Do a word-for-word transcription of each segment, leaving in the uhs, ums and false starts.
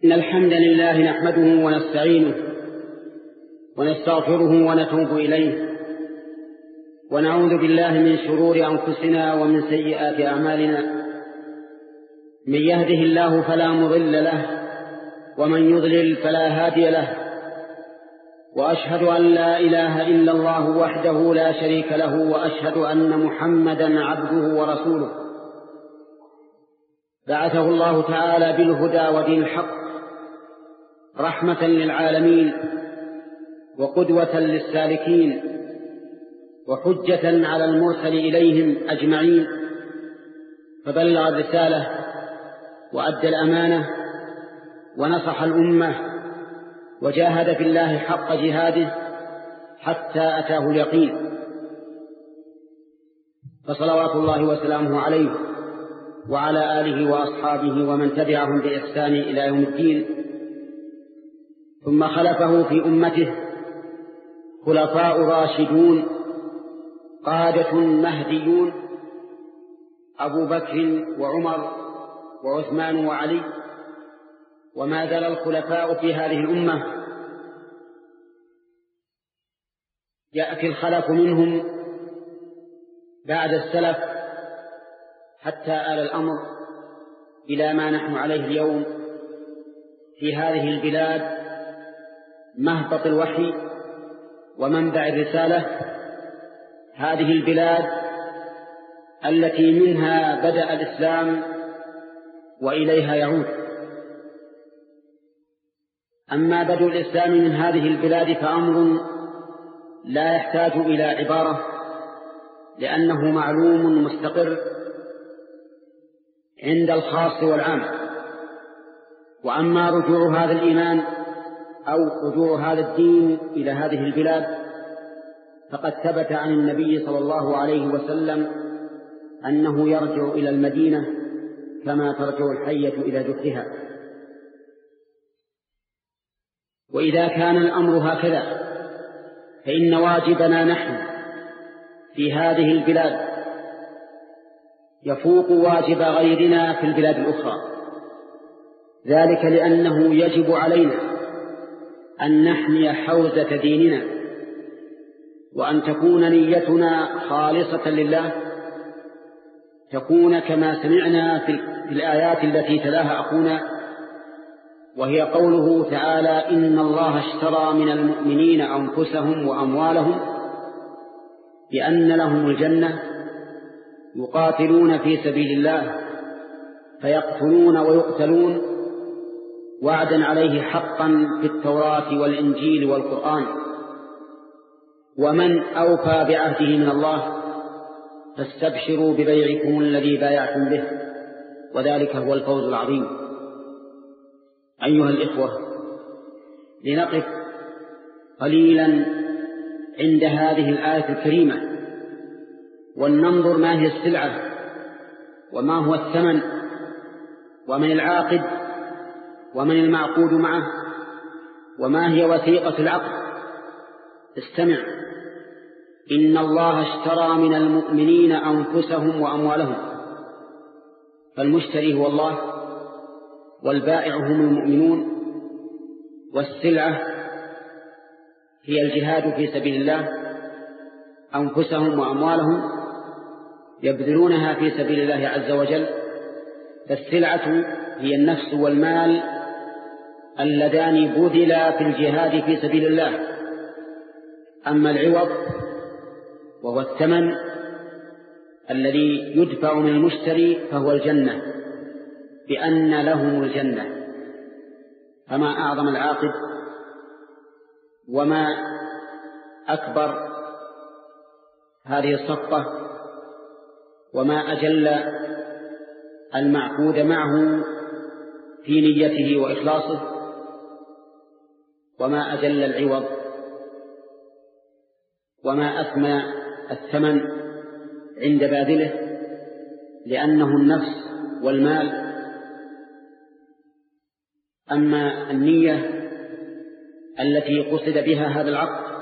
إن الحمد لله نحمده ونستعينه ونستغفره ونتوب إليه ونعوذ بالله من شرور أنفسنا ومن سيئات أعمالنا. من يهده الله فلا مضل له ومن يضلل فلا هادي له، وأشهد أن لا إله إلا الله وحده لا شريك له، وأشهد أن محمدا عبده ورسوله. بعثه الله تعالى بالهدى ودين الحق رحمة للعالمين وقدوة للسالكين وحجة على المرسل إليهم أجمعين، فبلغ الرسالة وأدى الأمانة ونصح الأمة وجاهد في الله حق جهاده حتى أتاه اليقين، فصلوات الله وسلامه عليه وعلى آله وأصحابه ومن تبعهم بإحسان إلى يوم الدين. ثم خلفه في أمته خلفاء راشدون قادة مهديون، أبو بكر وعمر وعثمان وعلي، وما زال الخلفاء في هذه الأمة يأتي الخلف منهم بعد السلف حتى آل الأمر إلى ما نحن عليه اليوم في هذه البلاد، مهبط الوحي ومنبع الرسالة. هذه البلاد التي منها بدأ الإسلام وإليها يعود. أما بدء الإسلام من هذه البلاد فأمر لا يحتاج إلى عبارة، لأنه معلوم مستقر عند الخاص والعام. وأما رجوع هذا الإيمان أو رجوع هذا الدين إلى هذه البلاد فقد ثبت عن النبي صلى الله عليه وسلم أنه يرجع إلى المدينة كما ترجع الحية إلى جحرها. وإذا كان الأمر هكذا فإن واجبنا نحن في هذه البلاد يفوق واجب غيرنا في البلاد الأخرى، ذلك لأنه يجب علينا أن نحمي حوزة ديننا، وأن تكون نيتنا خالصة لله، تكون كما سمعنا في الآيات التي تلاها أخونا، وهي قوله تعالى: إن الله اشترى من المؤمنين أنفسهم وأموالهم بأن لهم الجنة يقاتلون في سبيل الله فيقتلون ويقتلون وعدا عليه حقا في التوراة والإنجيل والقرآن، ومن أوفى بعهده من الله فاستبشروا ببيعكم الذي بايعتم به، وذلك هو الفوز العظيم. أيها الإخوة، لنقف قليلا عند هذه الآية الكريمة ولننظر ما هي السلعة وما هو الثمن ومن العاقد ومن المعقود معه وما هي وثيقة العقد. استمع: إن الله اشترى من المؤمنين أنفسهم وأموالهم، فالمشتري هو الله والبائع هم المؤمنون، والسلعة هي الجهاد في سبيل الله. أنفسهم وأموالهم يبذلونها في سبيل الله عز وجل، فالسلعة هي النفس والمال اللذان بذلا في الجهاد في سبيل الله. أما العوض وهو الثمن الذي يدفع من المشتري فهو الجنة، بأن لهم الجنة. فما أعظم العاقد وما أكبر هذه الصفقة وما أجل المعقود معه في نيته وإخلاصه، وما أجل العوض وما أثمن الثمن عند باذله، لأنه النفس والمال. أما النية التي قصد بها هذا العقد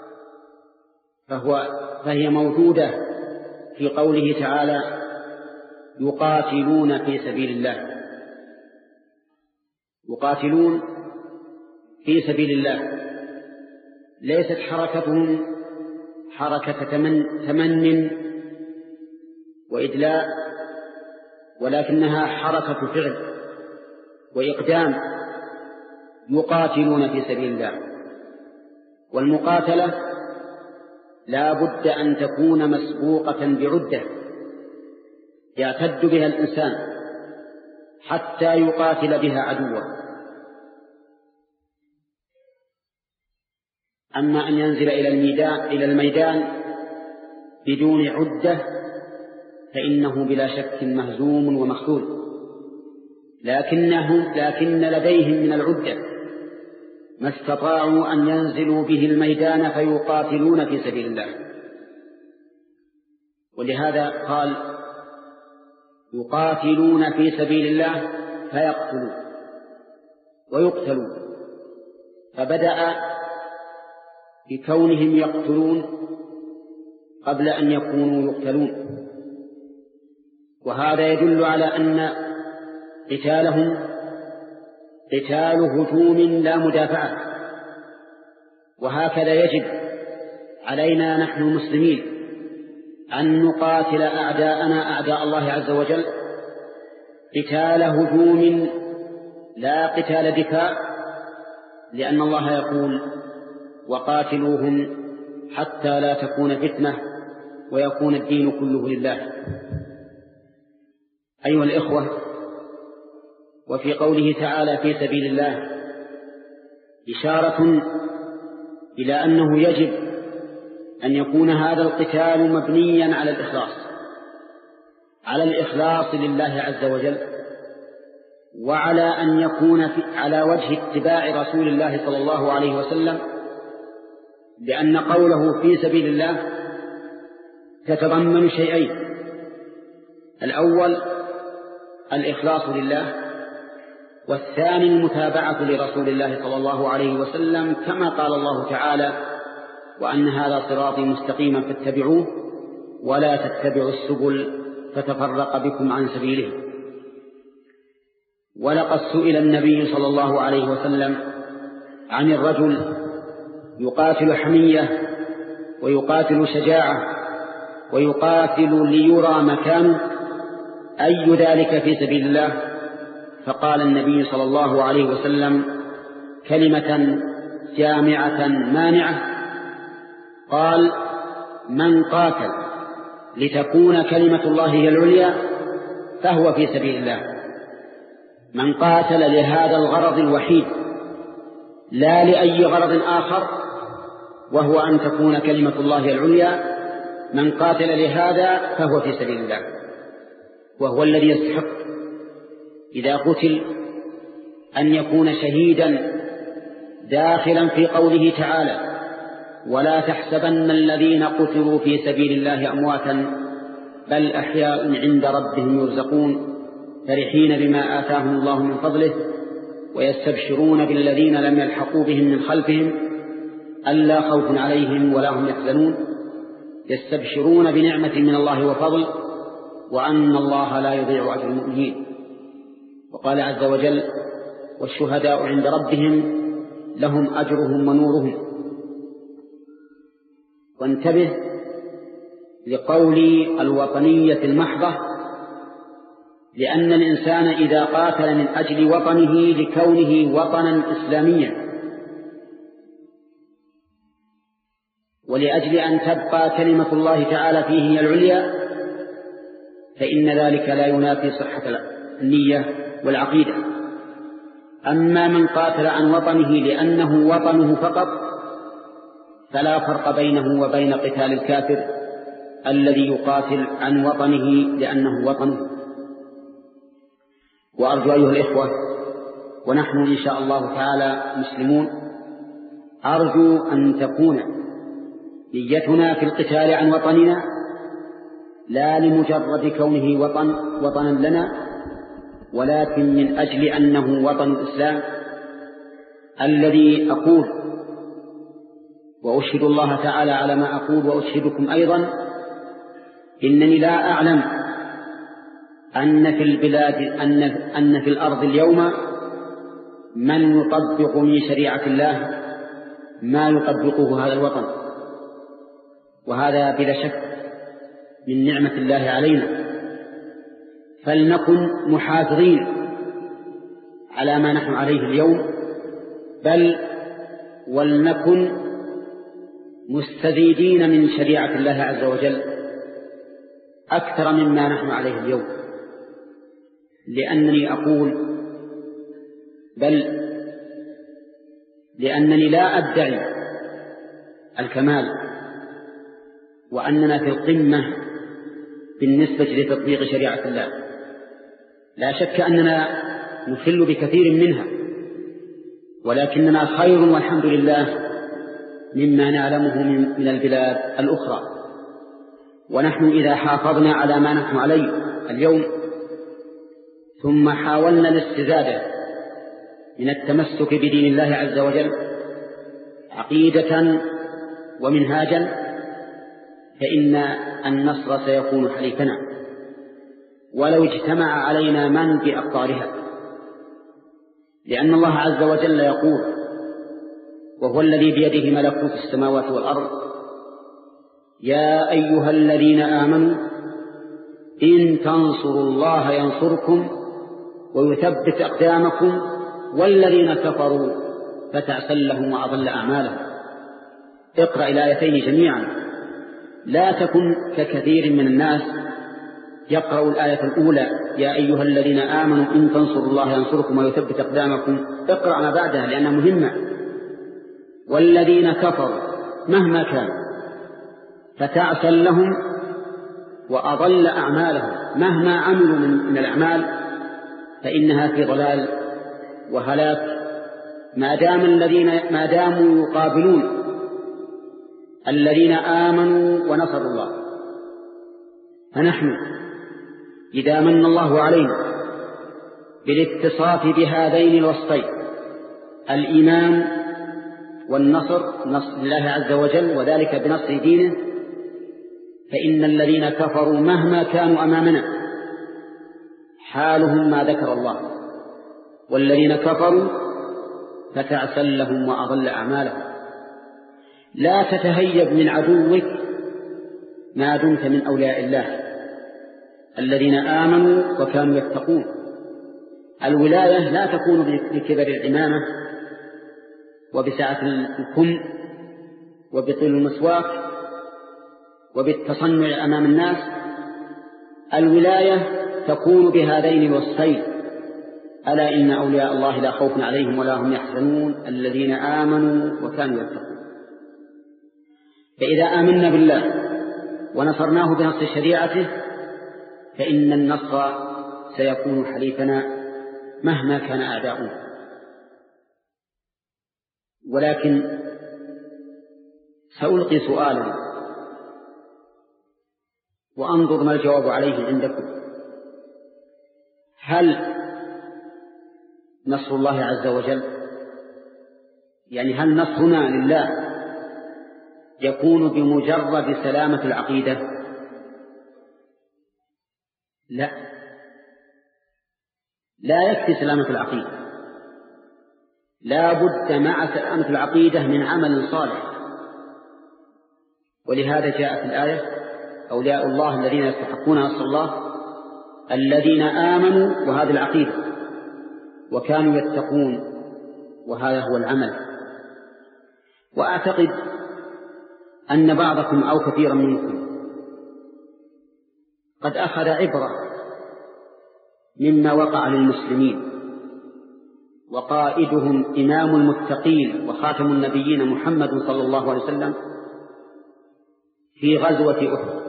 فهو فهي موجودة في قوله تعالى: يقاتلون في سبيل الله. يقاتلون في سبيل الله، ليست حركتهم حركة تمن, تمن وإدلاء، ولكنها حركة فعل وإقدام، يقاتلون في سبيل الله. والمقاتلة لا بد أن تكون مسبوقة بعدة يعتد بها الإنسان حتى يقاتل بها عدوه. أما أن ينزل إلى الميدان, إلى الميدان بدون عدة فإنه بلا شك مهزوم ومخذول، لكنهم لكن لديهم من العدة ما استطاعوا أن ينزلوا به الميدان فيقاتلون في سبيل الله. ولهذا قال يقاتلون في سبيل الله فيقتلون ويقتلون، فبدأ بكونهم يقتلون قبل أن يكونوا يقتلون، وهذا يدل على أن قتالهم قتال هجوم لا مدافعة. وهكذا يجب علينا نحن المسلمين أن نقاتل أعداءنا أعداء الله عز وجل قتال هجوم لا قتال دفاع، لأن الله يقول وقاتلوهم حتى لا تكون فتنة ويكون الدين كله لله. أيها الإخوة، وفي قوله تعالى في سبيل الله إشارة إلى أنه يجب أن يكون هذا القتال مبنيا على الإخلاص على الإخلاص لله عز وجل، وعلى أن يكون على وجه اتباع رسول الله صلى الله عليه وسلم، لأن قوله في سبيل الله تتضمن شيئين: الأول الإخلاص لله، والثاني المتابعة لرسول الله صلى الله عليه وسلم، كما قال الله تعالى وأن هذا صراطي مستقيما فاتبعوه ولا تتبعوا السبل فتفرق بكم عن سبيله. ولقد سئل النبي صلى الله عليه وسلم عن الرجل يقاتل حمية ويقاتل شجاعة ويقاتل ليرى مكانه، أي ذلك في سبيل الله؟ فقال النبي صلى الله عليه وسلم كلمة جامعة مانعة، قال: من قاتل لتكون كلمة الله هي العليا فهو في سبيل الله. من قاتل لهذا الغرض الوحيد لا لأي غرض آخر، وهو أن تكون كلمة الله العليا، من قاتل لهذا فهو في سبيل الله، وهو الذي يستحق إذا قتل أن يكون شهيدا داخلا في قوله تعالى: ولا تحسبن الذين قتلوا في سبيل الله أمواتا بل أحياء عند ربهم يرزقون فرحين بما آتاهم الله من فضله ويستبشرون بالذين لم يلحقوا بهم من خلفهم ألا خوف عليهم ولا هم يحزنون يستبشرون بنعمة من الله وفضل وأن الله لا يضيع أجر المؤمنين. وقال عز وجل: والشهداء عند ربهم لهم أجرهم ونورهم. وانتبه لقول الوطنية المحضة، لأن الإنسان إذا قاتل من أجل وطنه لكونه وطنا إسلاميا ولأجل أن تبقى كلمة الله تعالى فيه هي العليا، فإن ذلك لا ينافي صحة النية والعقيدة. أما من قاتل عن وطنه لأنه وطنه فقط فلا فرق بينه وبين قتال الكافر الذي يقاتل عن وطنه لأنه وطنه. وأرجو أيها الإخوة، ونحن إن شاء الله تعالى مسلمون، أرجو أن تكون نيتنا في القتال عن وطننا لا لمجرد كونه وطن وطنا لنا، ولكن من أجل أنه وطن الإسلام الذي أقول وأشهد الله تعالى على ما أقول وأشهدكم أيضا إنني لا أعلم أن في البلاد أن, أن في الأرض اليوم من يطبق من شريعة الله ما يطبقه هذا الوطن، وهذا بلا شك من نعمة الله علينا، فلنكن محافظين على ما نحن عليه اليوم، بل ولنكن مستزيدين من شريعة الله عز وجل أكثر مما نحن عليه اليوم. لأنني أقول بل لأنني لا أدعي الكمال وأننا في القمة بالنسبة لتطبيق شريعة الله، لا شك أننا نخل بكثير منها، ولكننا خير والحمد لله مما نعلمه من البلاد الأخرى. ونحن إذا حافظنا على ما نحن عليه اليوم ثم حاولنا الاستزادة من التمسك بدين الله عز وجل عقيدة ومنهاجا، فإن النصر سيكون حليفنا ولو اجتمع علينا من بأقطارها. لأن الله عز وجل يقول، وهو الذي بيده ملكوت السماوات والأرض: يا أيها الذين آمنوا إن تنصروا الله ينصركم ويثبت أقدامكم والذين كفروا فتعسل لهم وأضل أعمالهم. اقرأ الآيتين جميعا، لا تكن ككثير من الناس يقرأ الآية الأولى يا أيها الذين آمنوا إن تنصروا الله ينصركم ويثبت أقدامكم، اقرأ ما بعدها لأنها مهمة. والذين كفروا مهما كان فتعسل لهم وأضل أعمالهم، مهما عملوا من الأعمال فإنها في ضلال وهلاك ما دام الذين ما داموا يقابلون الذين آمنوا ونصروا الله. فنحن إذا من الله علينا بالاتصاف بهذين الوصفين الإيمان والنصر، نصر الله عز وجل وذلك بنصر دينه، فإن الذين كفروا مهما كانوا أمامنا حالهم ما ذكر الله، والذين كفروا فتعسل لهم وأضل أعمالهم. لا تتهيب من عدوك ما دمت من أولياء الله الذين آمنوا وكانوا يتقون. الولاية لا تكون بكبر العمامة وبسعة الكم وبطول المسواك وبالتصنع أمام الناس. الولاية تكون بهذين الوصفين: ألا إن أولياء الله لا خوف عليهم ولا هم يحزنون الذين آمنوا وكانوا يتقون. فإذا آمنا بالله ونصرناه بنصر شريعته فإن النصر سيكون حليفنا مهما كان أعداؤنا. ولكن سألقي سؤالا وأنظر ما الجواب عليه عندكم: هل نصر الله عز وجل، يعني هل نصرنا لله يكون بمجرد سلامة العقيدة؟ لا، لا يكفي سلامة العقيدة، لا بد مع سلامة العقيدة من عمل صالح. ولهذا جاءت الآية: أولياء الله الذين يستحقون نصر الله الذين آمنوا، وهذه العقيدة، وكانوا يتقون، وهذا هو العمل. وأعتقد أن بعضكم أو كثيرا منكم قد أخذ عبرة مما وقع للمسلمين، وقائدهم إمام المتقين وخاتم النبيين محمد صلى الله عليه وسلم في غزوة أحد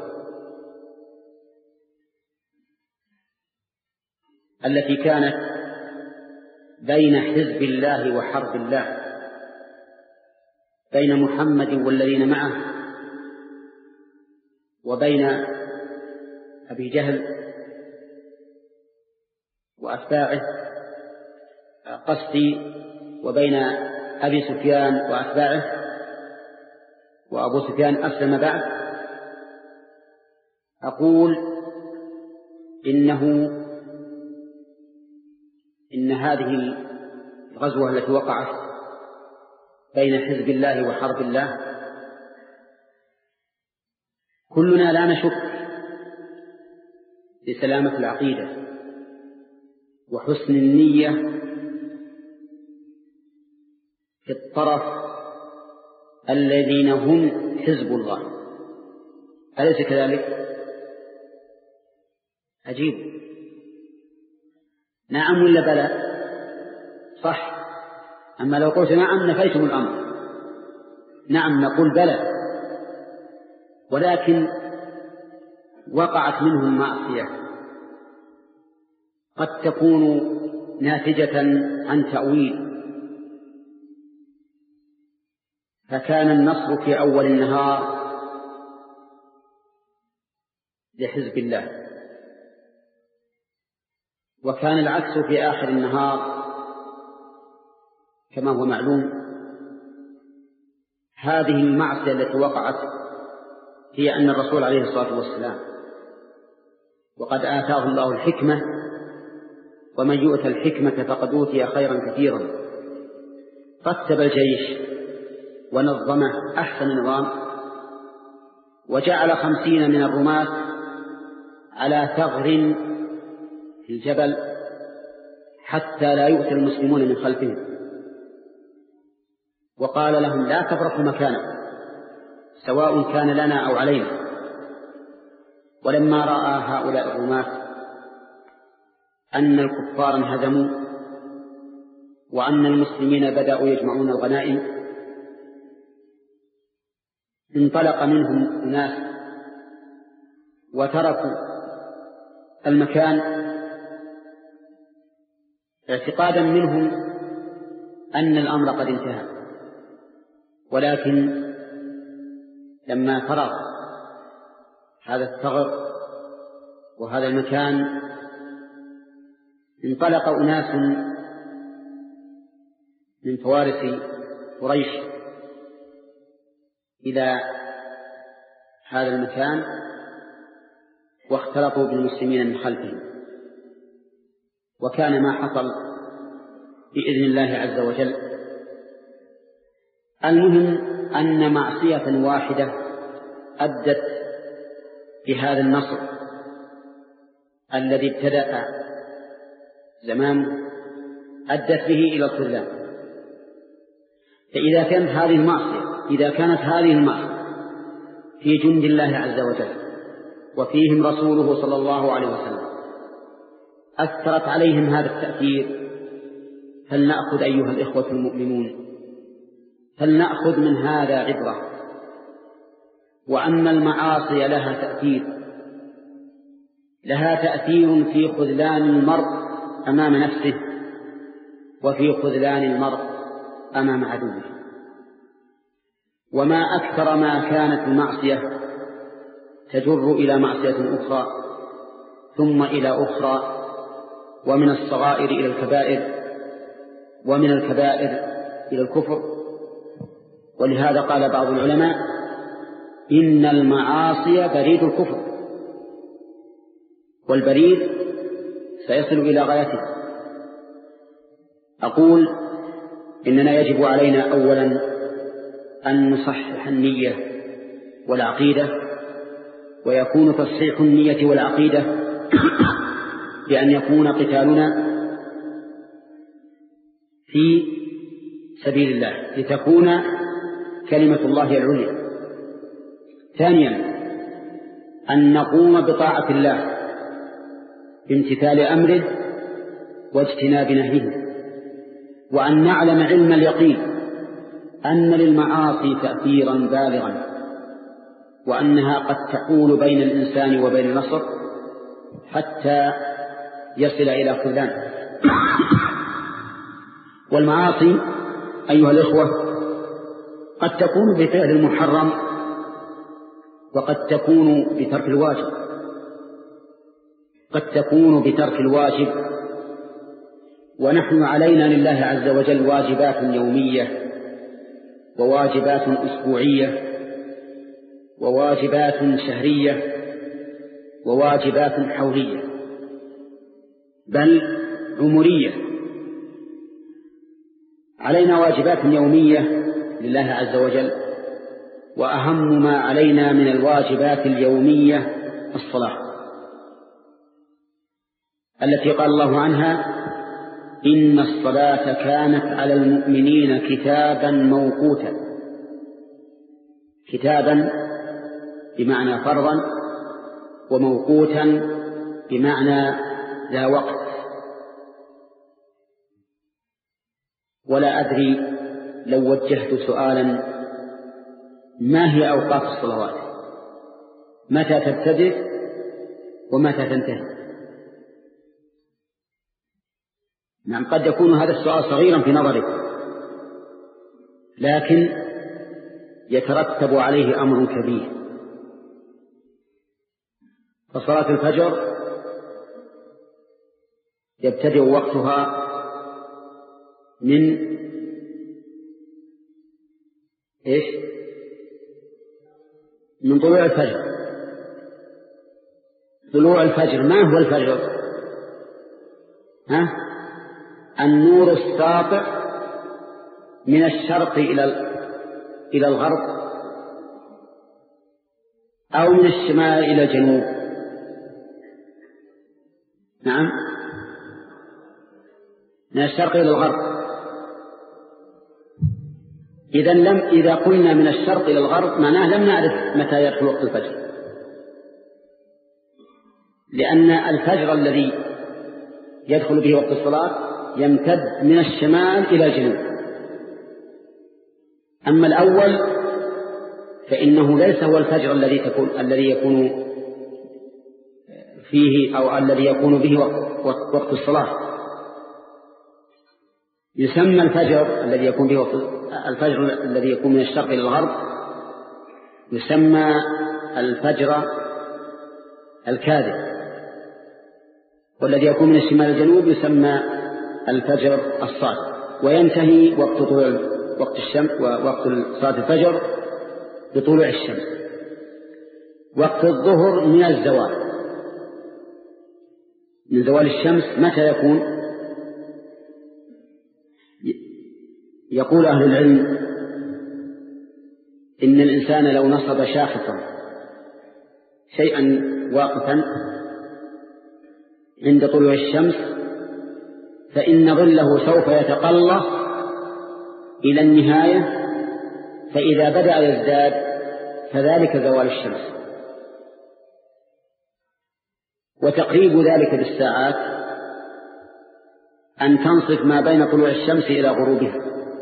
التي كانت بين حزب الله وحرب الله، بين محمد والذين معه وبين أبي جهل وأتباعه، قصدي وبين أبي سفيان وأتباعه، وأبو سفيان أسلم بعد. أقول إنه إن هذه الغزوة التي وقعت بين حزب الله وحرب الله، كلنا لا نشك في سلامة العقيدة وحسن النية في الطرف الذين هم حزب الله، أليس كذلك؟ عجيب. نعم ولا بلى؟ صح. أما لو قلت نعم نفيتم الأمر. نعم نقول بلى، ولكن وقعت منهم معصية قد تكون ناتجة عن تأويل، فكان النصر في أول النهار لحزب الله، وكان العكس في آخر النهار كما هو معلوم. هذه المعصية التي وقعت هي أن الرسول عليه الصلاة والسلام، وقد آتاه الله الحكمة، ومن يؤتى الحكمة فقد أوتي خيرا كثيرا، رتب الجيش ونظمه أحسن نظام، وجعل خمسين من الرماة على ثغر في الجبل حتى لا يؤتى المسلمون من خلفهم، وقال لهم لا تبرحوا مكانكم سواء كان لنا أو علينا. ولما رأى هؤلاء الرماة أن الكفار انهزموا وأن المسلمين بدأوا يجمعون الغنائم، انطلق منهم أناس وتركوا المكان اعتقادا منهم أن الأمر قد انتهى، ولكن لما فرغ هذا الثغر وهذا المكان انطلق أناس من فوارس قريش إلى هذا المكان واختلطوا بالمسلمين من خلفهم، وكان ما حصل بإذن الله عز وجل. المهم أن معصية واحدة أدت بهذا النصر الذي ابتدأ زمان أدت به إلى الخذلان. فإذا كانت هذه المعصية إذا كانت هذه المعصية في جند الله عز وجل وفيهم رسوله صلى الله عليه وسلم أثرت عليهم هذا التأثير، فلنأخذ أيها الإخوة المؤمنون فلنأخذ من هذا عبرة، وأن المعاصي لها تأثير لها تأثير في خذلان المرء أمام نفسه وفي خذلان المرء أمام عدوه. وما أكثر ما كانت المعصية تجر إلى معصية أخرى ثم إلى أخرى، ومن الصغائر إلى الكبائر، ومن الكبائر إلى الكفر. ولهذا قال بعض العلماء إن المعاصي بريد الكفر، والبريد سيصل إلى غايته. أقول إننا يجب علينا أولا أن نصحح النية والعقيدة، ويكون تصحيح النية والعقيدة بأن يكون قتالنا في سبيل الله لتكون كلمة الله العليا. ثانيا أن نقوم بطاعة الله بامتثال أمره واجتناب نهيه، وأن نعلم علم اليقين أن للمعاصي تأثيرا بالغا، وأنها قد تحول بين الإنسان وبين النصر حتى يصل إلى خذلان. والمعاصي أيها الإخوة قد تكون بفعل المحرم وقد تكون بترك الواجب قد تكون بترك الواجب ونحن علينا لله عز وجل واجبات يومية وواجبات أسبوعية وواجبات شهرية وواجبات حولية، بل عمرية. علينا واجبات يومية لله عز وجل، وأهم ما علينا من الواجبات اليومية الصلاة التي قال الله عنها: إن الصلاة كانت على المؤمنين كتابا موقوتا. كتابا بمعنى فرضا، وموقوتا بمعنى ذا وقت. ولا أدري لو وجهت سؤالا: ما هي أوقات الصلوات؟ متى تبتدئ ومتى تنتهي؟ نعم، قد يكون هذا السؤال صغيرا في نظرك، لكن يترتب عليه أمر كبير. فصلاة الفجر يبتدئ وقتها من إيش؟ من طلوع الفجر. طلوع الفجر، ما هو الفجر؟ ها؟ النور الساطع من الشرق إلى إلى الغرب، أو من الشمال إلى الجنوب. نعم، من الشرق إلى الغرب. إذا لم إذا قلنا من الشرق إلى الغرب معناه لم نعرف متى يدخل وقت الفجر، لأن الفجر الذي يدخل به وقت الصلاة يمتد من الشمال إلى الجنوب. أما الأول فإنه ليس هو الفجر الذي تكون الذي يكون فيه أو الذي يكون به وقت, وقت الصلاة. يسمى الفجر الذي يكون به وقت الفجر الذي يكون من الشرق إلى الغرب يسمى الفجر الكاذب، والذي يكون من الشمال إلى الجنوب يسمى الفجر الصادق. وينتهي وقت طلوع وقت الشمس ووقت صلاة الفجر بطلوع الشمس. وقت الظهر من الزوال، من زوال الشمس. متى يكون؟ يقول أهل العلم إن الإنسان لو نصب شاخصا شيئا واقفا عند طلوع الشمس فإن ظله سوف يتقلص إلى النهاية، فإذا بدأ يزداد فذلك زوال الشمس. وتقريب ذلك بالساعات أن تنصف ما بين طلوع الشمس إلى غروبها،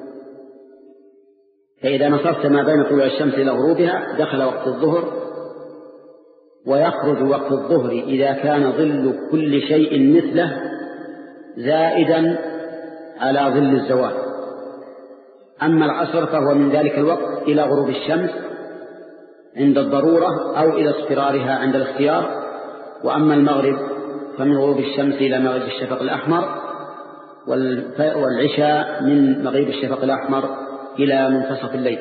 فإذا نصفت ما بين طلوع الشمس إلى غروبها دخل وقت الظهر. ويخرج وقت الظهر إذا كان ظل كل شيء مثله زائدا على ظل الزوال. أما العصر فهو من ذلك الوقت إلى غروب الشمس عند الضرورة أو إلى اصفرارها عند الاختيار. وأما المغرب فمن غروب الشمس إلى مغرب الشفق الأحمر، والعشاء من مغرب الشفق الأحمر إلى منتصف الليل.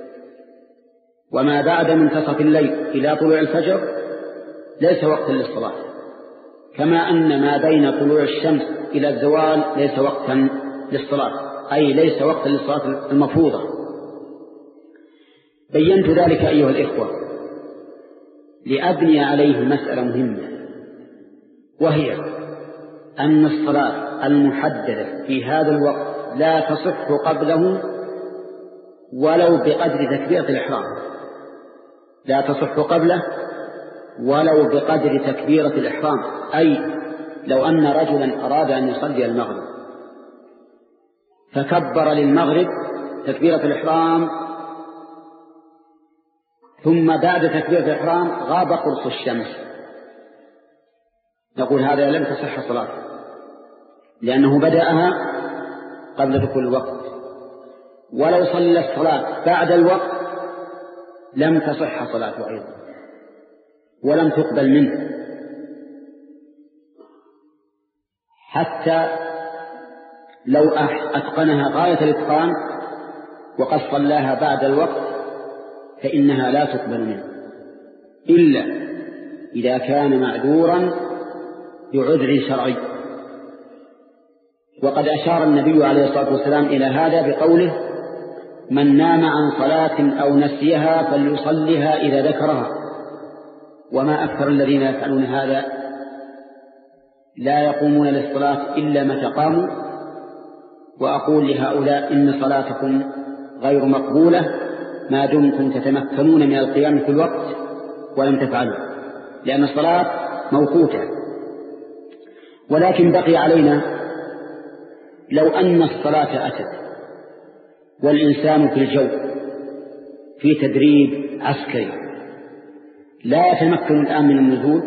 وما بعد منتصف الليل إلى طلوع الفجر ليس وقتا للصلاة، كما أن ما بين طلوع الشمس إلى الزوال ليس وقتا للصلاة، أي ليس وقتا للصلاة المفروضة. بينت ذلك أيها الإخوة لأبني عليه مسألة مهمة، وهي أن الصلاة المحددة في هذا الوقت لا تصح قبله ولو بقدر تكبيرة الإحرام. لا تصح قبله ولو بقدر تكبيرة الإحرام. أي لو أن رجلا أراد أن يصلي المغرب فكبر للمغرب تكبيرة الإحرام، ثم بعد تكبيرة الإحرام غاب قرص الشمس، نقول هذا لم تصح صلاته، لأنه بدأها قبل دخول الوقت. ولو صلى الصلاة بعد الوقت لم تصح صلاته أيضا ولم تقبل منه، حتى لو أتقنها غاية الإتقان وقد صلاها بعد الوقت فإنها لا تقبل منه، إلا إذا كان معذورا بعذر شرعي. وقد أشار النبي عليه الصلاة والسلام إلى هذا بقوله: من نام عن صلاة أو نسيها فليصلها إذا ذكرها. وما أكثر الذين يفعلون هذا، لا يقومون للصلاة إلا متى قاموا. وأقول لهؤلاء: إن صلاتكم غير مقبولة ما دمتم تتمكنون من القيام في الوقت ولم تفعلوا، لأن الصلاة موقوتة. ولكن بقي علينا لو أن الصلاة أتت والإنسان في الجو في تدريب عسكري لا يتمكن الآن من النزول،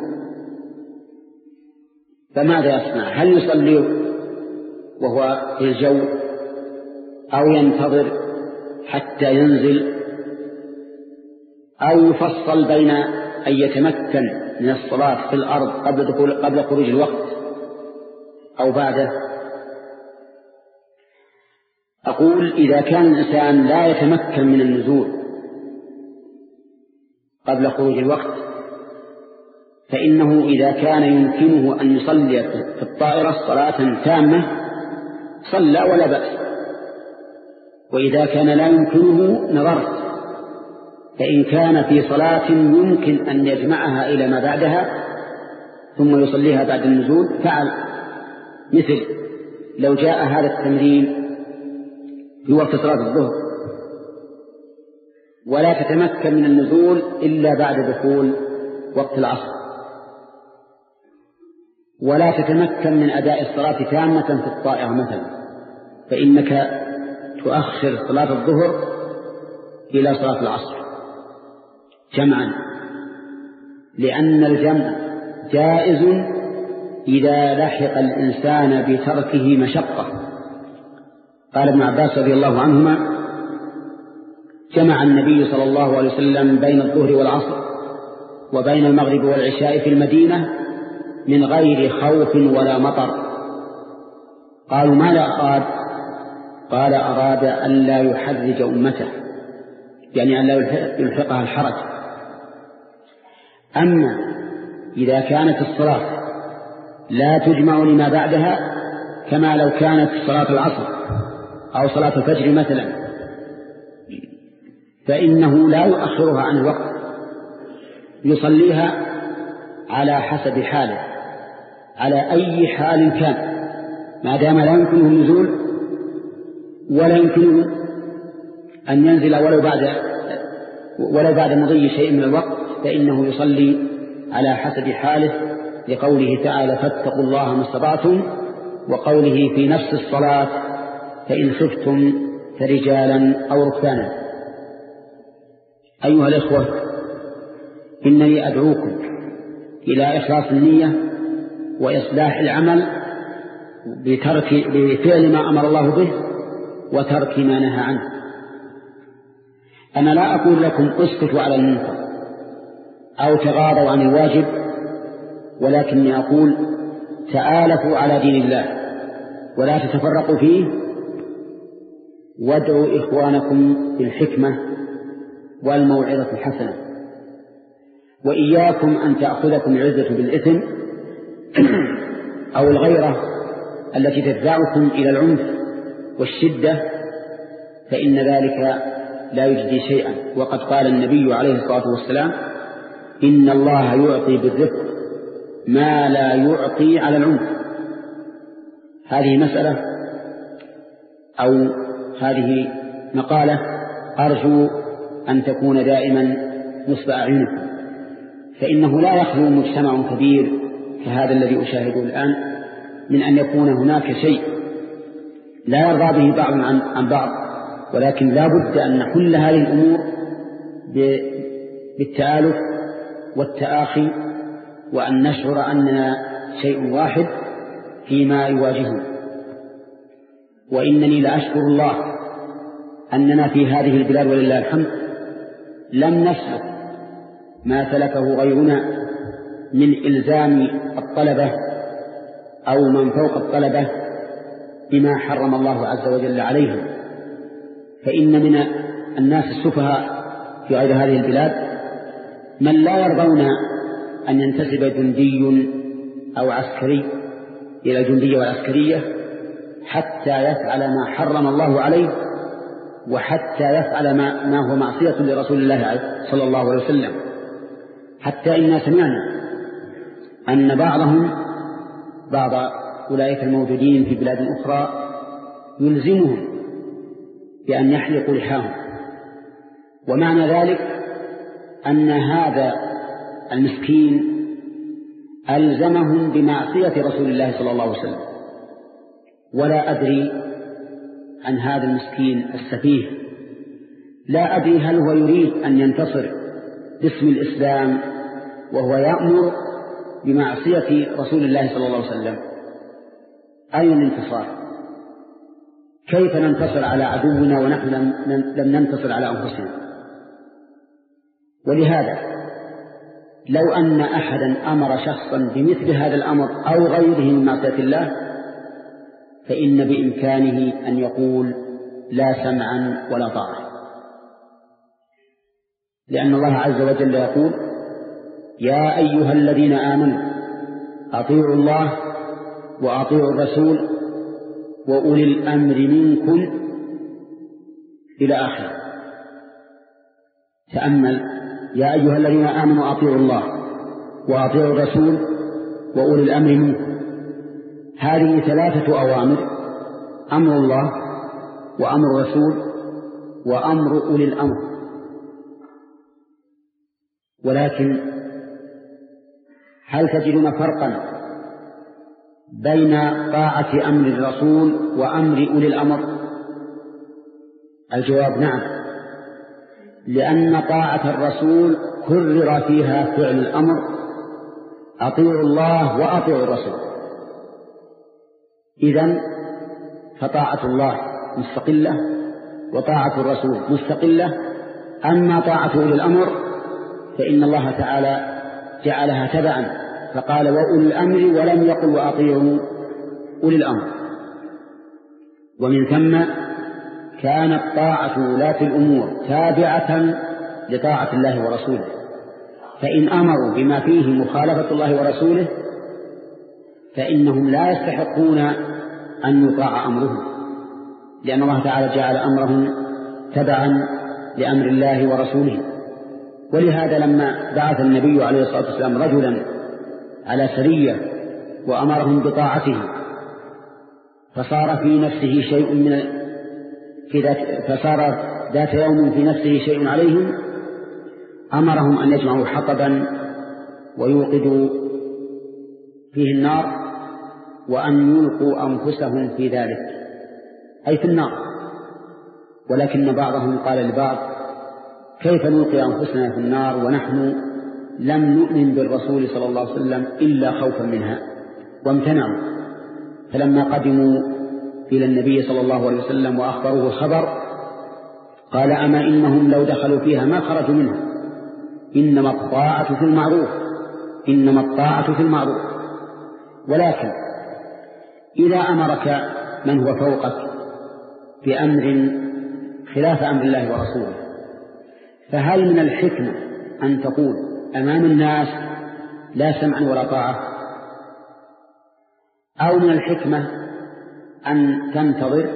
فماذا يصنع؟ هل يصلي وهو في الجو أو ينتظر حتى ينزل، أو يفصل بين أن يتمكن من الصلاة في الأرض قبل دخول قبل خروج الوقت أو بعده؟ أقول: إذا كان الإنسان لا يتمكن من النزول قبل خروج الوقت، فإنه إذا كان يمكنه أن يصلي في الطائرة صلاة تامة صلى ولا بأس. وإذا كان لا يمكنه نظرت، فإن كان في صلاة يمكن أن يجمعها إلى ما بعدها ثم يصليها بعد النزول فعل. مثل لو جاء هذا التمرين في وقت صلاة الظهر ولا تتمكن من النزول إلا بعد دخول وقت العصر، ولا تتمكن من أداء الصلاة تامة في الطائرة مثلا، فإنك تؤخر صلاة الظهر إلى صلاة العصر جمعا، لأن الجمع جائز إذا لحق الإنسان بتركه مشقة. قال ابن عباس رضي الله عنهما: جمع النبي صلى الله عليه وسلم بين الظهر والعصر وبين المغرب والعشاء في المدينة من غير خوف ولا مطر. قالوا: ماذا أراد؟ قال: أراد أن لا يحرج أمته، يعني أن لا يلحقها الحرج. أما إذا كانت الصلاة لا تجمع لما بعدها، كما لو كانت صلاة العصر أو صلاة الفجر مثلا، فإنه لا يؤخرها عن الوقت، يصليها على حسب حاله، على أي حال كان، ما دام لا يمكنه النزول ولا يمكنه أن ينزل ولو بعد ولو بعد مضي شيء من الوقت، فإنه يصلي على حسب حاله، لقوله تعالى: فاتقوا الله ما استطعتم، وقوله في نفس الصلاة: فإن خفتم فرجالا أو ركبانا. أيها الإخوة، إنني أدعوكم إلى إخلاص النية وإصلاح العمل بترك بفعل ما أمر الله به وترك ما نهى عنه. أنا لا أقول لكم اسكتوا على المنكر أو تغاضوا عن الواجب، ولكني أقول: تآلفوا على دين الله ولا تتفرقوا فيه، وادعوا إخوانكم بالحكمة والموعظة الحسنة، وإياكم أن تأخذكم العزة بالإثم أو الغيرة التي تدفعكم إلى العنف والشدة، فإن ذلك لا يجدي شيئا. وقد قال النبي عليه الصلاة والسلام: إن الله يعطي بالرفق ما لا يعطي على العنف. هذه مسألة أو هذه مقالة أرجو أن تكون دائما نصب أعينكم، فإنه لا يخلو مجتمع كبير كهذا الذي أشاهده الآن من أن يكون هناك شيء لا يرضى به بعض عن, عن بعض، ولكن لا بد أن نحل هذه الأمور بالتآلف والتآخي، وأن نشعر أننا شيء واحد فيما يواجهنا. وإنني لأشكر الله أننا في هذه البلاد ولله الحمد لم نسلك ما سلكه غيرنا من إلزام الطلبة أو من فوق الطلبة بما حرم الله عز وجل عليهم. فإن من الناس السفهاء في غير هذه البلاد من لا يرضون أن ينتسب جندي أو عسكري إلى الجندية والعسكرية حتى يفعل ما حرم الله عليه، وحتى يفعل ما, ما هو معصية لرسول الله صلى الله عليه وسلم. حتى إن سمعنا أن بعضهم بعض أولئك الموجودين في بلاد أخرى يلزمهم بأن يحلقوا لحاهم، ومعنى ذلك أن هذا المسكين ألزمهم بمعصية رسول الله صلى الله عليه وسلم. ولا أدري عن هذا المسكين السفيه، لا أدري هل هو يريد أن ينتصر باسم الإسلام وهو يأمر بمعصية رسول الله صلى الله عليه وسلم. أين الانتصار؟ كيف ننتصر على عدونا ونحن لم ننتصر على أنفسنا؟ ولهذا لو أن أحدا أمر شخصا بمثل هذا الأمر أو غيره من معصية الله فإن بإمكانه أن يقول لا سمعا ولا طاعة، لأن الله عز وجل يقول يا أيها الذين آمنوا أطيعوا الله وأطيعوا الرسول وأولي الأمر منكم إلى آخره. تأمل: يا أيها الذين آمنوا أطيعوا الله وأطيعوا الرسول وأولي الأمر منكم. هذه ثلاثة أوامر: أمر الله وأمر الرسول وأمر أولي الأمر. ولكن هل تجدون فرقا بين طاعة أمر الرسول وأمر أولي الأمر؟ الجواب نعم، لأن طاعة الرسول كرر فيها فعل الأمر: أطيعوا الله وأطيعوا الرسول. إذن فطاعة الله مستقلة وطاعة الرسول مستقلة. أما طاعة أولي الأمر فإن الله تعالى جعلها تبعا، فقال وأولي الأمر ولم يقل وأطيعوا أولي الأمر. ومن ثم كانت طاعة ولاة الأمور تابعة لطاعة الله ورسوله، فإن أمروا بما فيه مخالفة الله ورسوله فإنهم لا يستحقون أن يطاع أمرهم، لأن الله تعالى جعل أمرهم تبعا لأمر الله ورسوله. ولهذا لما بعث النبي عليه الصلاة والسلام رجلا على سرية وأمرهم بطاعته فصار في نفسه شيء من في ذات فصار ذات يوم في نفسه شيء عليهم، أمرهم أن يجمعوا حطبا ويوقدوا فيه النار وأن يلقوا أنفسهم في ذلك، أي في النار. ولكن بعضهم قال لبعض: كيف نلقي أنفسنا في النار ونحن لم نؤمن بالرسول صلى الله عليه وسلم إلا خوفا منها؟ وامتنعوا. فلما قدموا إلى النبي صلى الله عليه وسلم وأخبروه الخبر قال: أما إنهم لو دخلوا فيها ما خرجوا منها، إنما الطاعة في المعروف إنما الطاعة في المعروف. ولكن إذا أمرك من هو فوقك بأمر خلاف أمر الله ورسوله فهل من الحكمة أن تقول أمام الناس لا سمعا ولا طاعة، أو من الحكمة أن تنتظر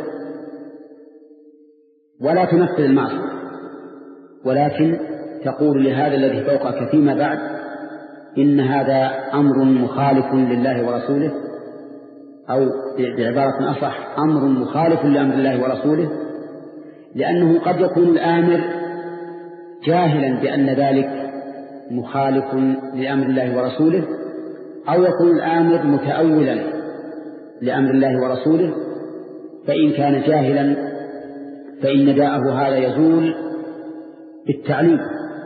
ولا تنفذ المعصية ولكن تقول لهذا الذي فوقك فيما بعد إن هذا أمر مخالف لله ورسوله، أو بعبارة أصح أمر مخالف لأمر الله ورسوله، لأنه قد يكون الآمر جاهلا بأن ذلك مخالف لأمر الله ورسوله، أو يكون الآمر متأولا لأمر الله ورسوله. فإن كان جاهلا فإن داءه هذا يزول بالتعليم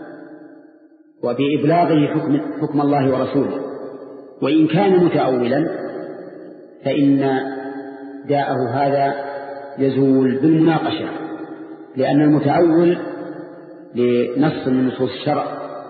وبإبلاغه حكم, حكم الله ورسوله. وإن كان متأولا فإن داءه هذا يزول بالمناقشة، لأن المتأول لنص من نصوص الشرع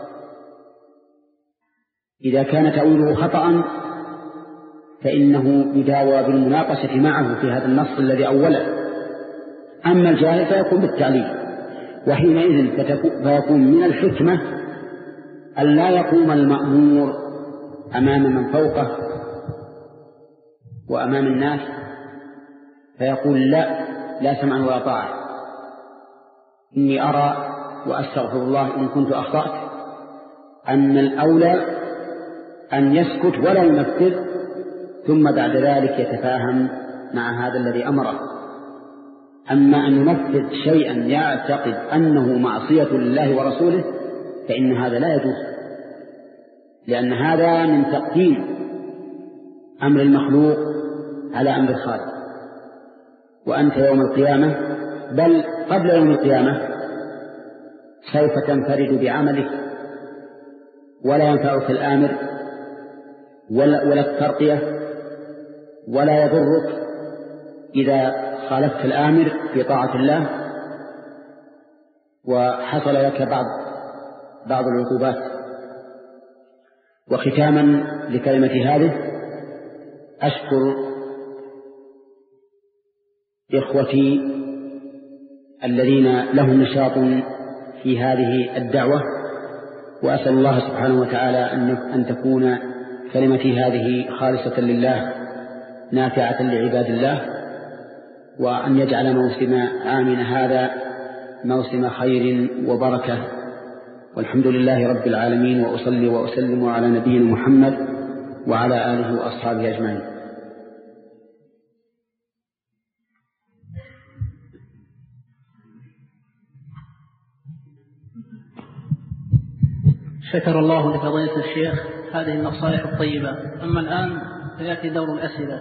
إذا كان تأويله خطأ فإنه يداوى بالمناقشة معه في هذا النص الذي أوله. أما الجاهل فيكون بالتعليل، وحينئذ فيكون من الحكمة أن لا يقوم المأمور أمام من فوقه وأمام الناس فيقول لا لا سمعا ولا طاعة، إني أرى وأستغفر الله إن كنت أخطأت، أن الأولى أن يسكت ولا ينفذ ثم بعد ذلك يتفاهم مع هذا الذي أمره. أما أن ينفذ شيئا يعتقد أنه معصية لله ورسوله فإن هذا لا يجوز، لأن هذا من تقديم أمر المخلوق على أمر الخالق. وأنت يوم القيامة بل قبل يوم القيامة سوف تنفرد بعملك ولا ينفعك الآمر ولا, ولا الترقية ولا يضرك إذا خالفت الآمر في طاعة الله وحصل لك بعض بعض العقوبات. وختاما لكلمة هذه أشكر إخوتي الذين لهم نشاط في هذه الدعوة، وأسأل الله سبحانه وتعالى أن تكون كلمتي هذه خالصة لله نافعة لعباد الله، وأن يجعل موسم عامنا هذا موسم خير وبركة. والحمد لله رب العالمين، وأصلي وأسلم على نبينا محمد وعلى آله وأصحابه أجمعين. شكر الله لفضيلة الشيخ هذه النصائح الطيبة. أما الآن فيأتي دور الأسئلة.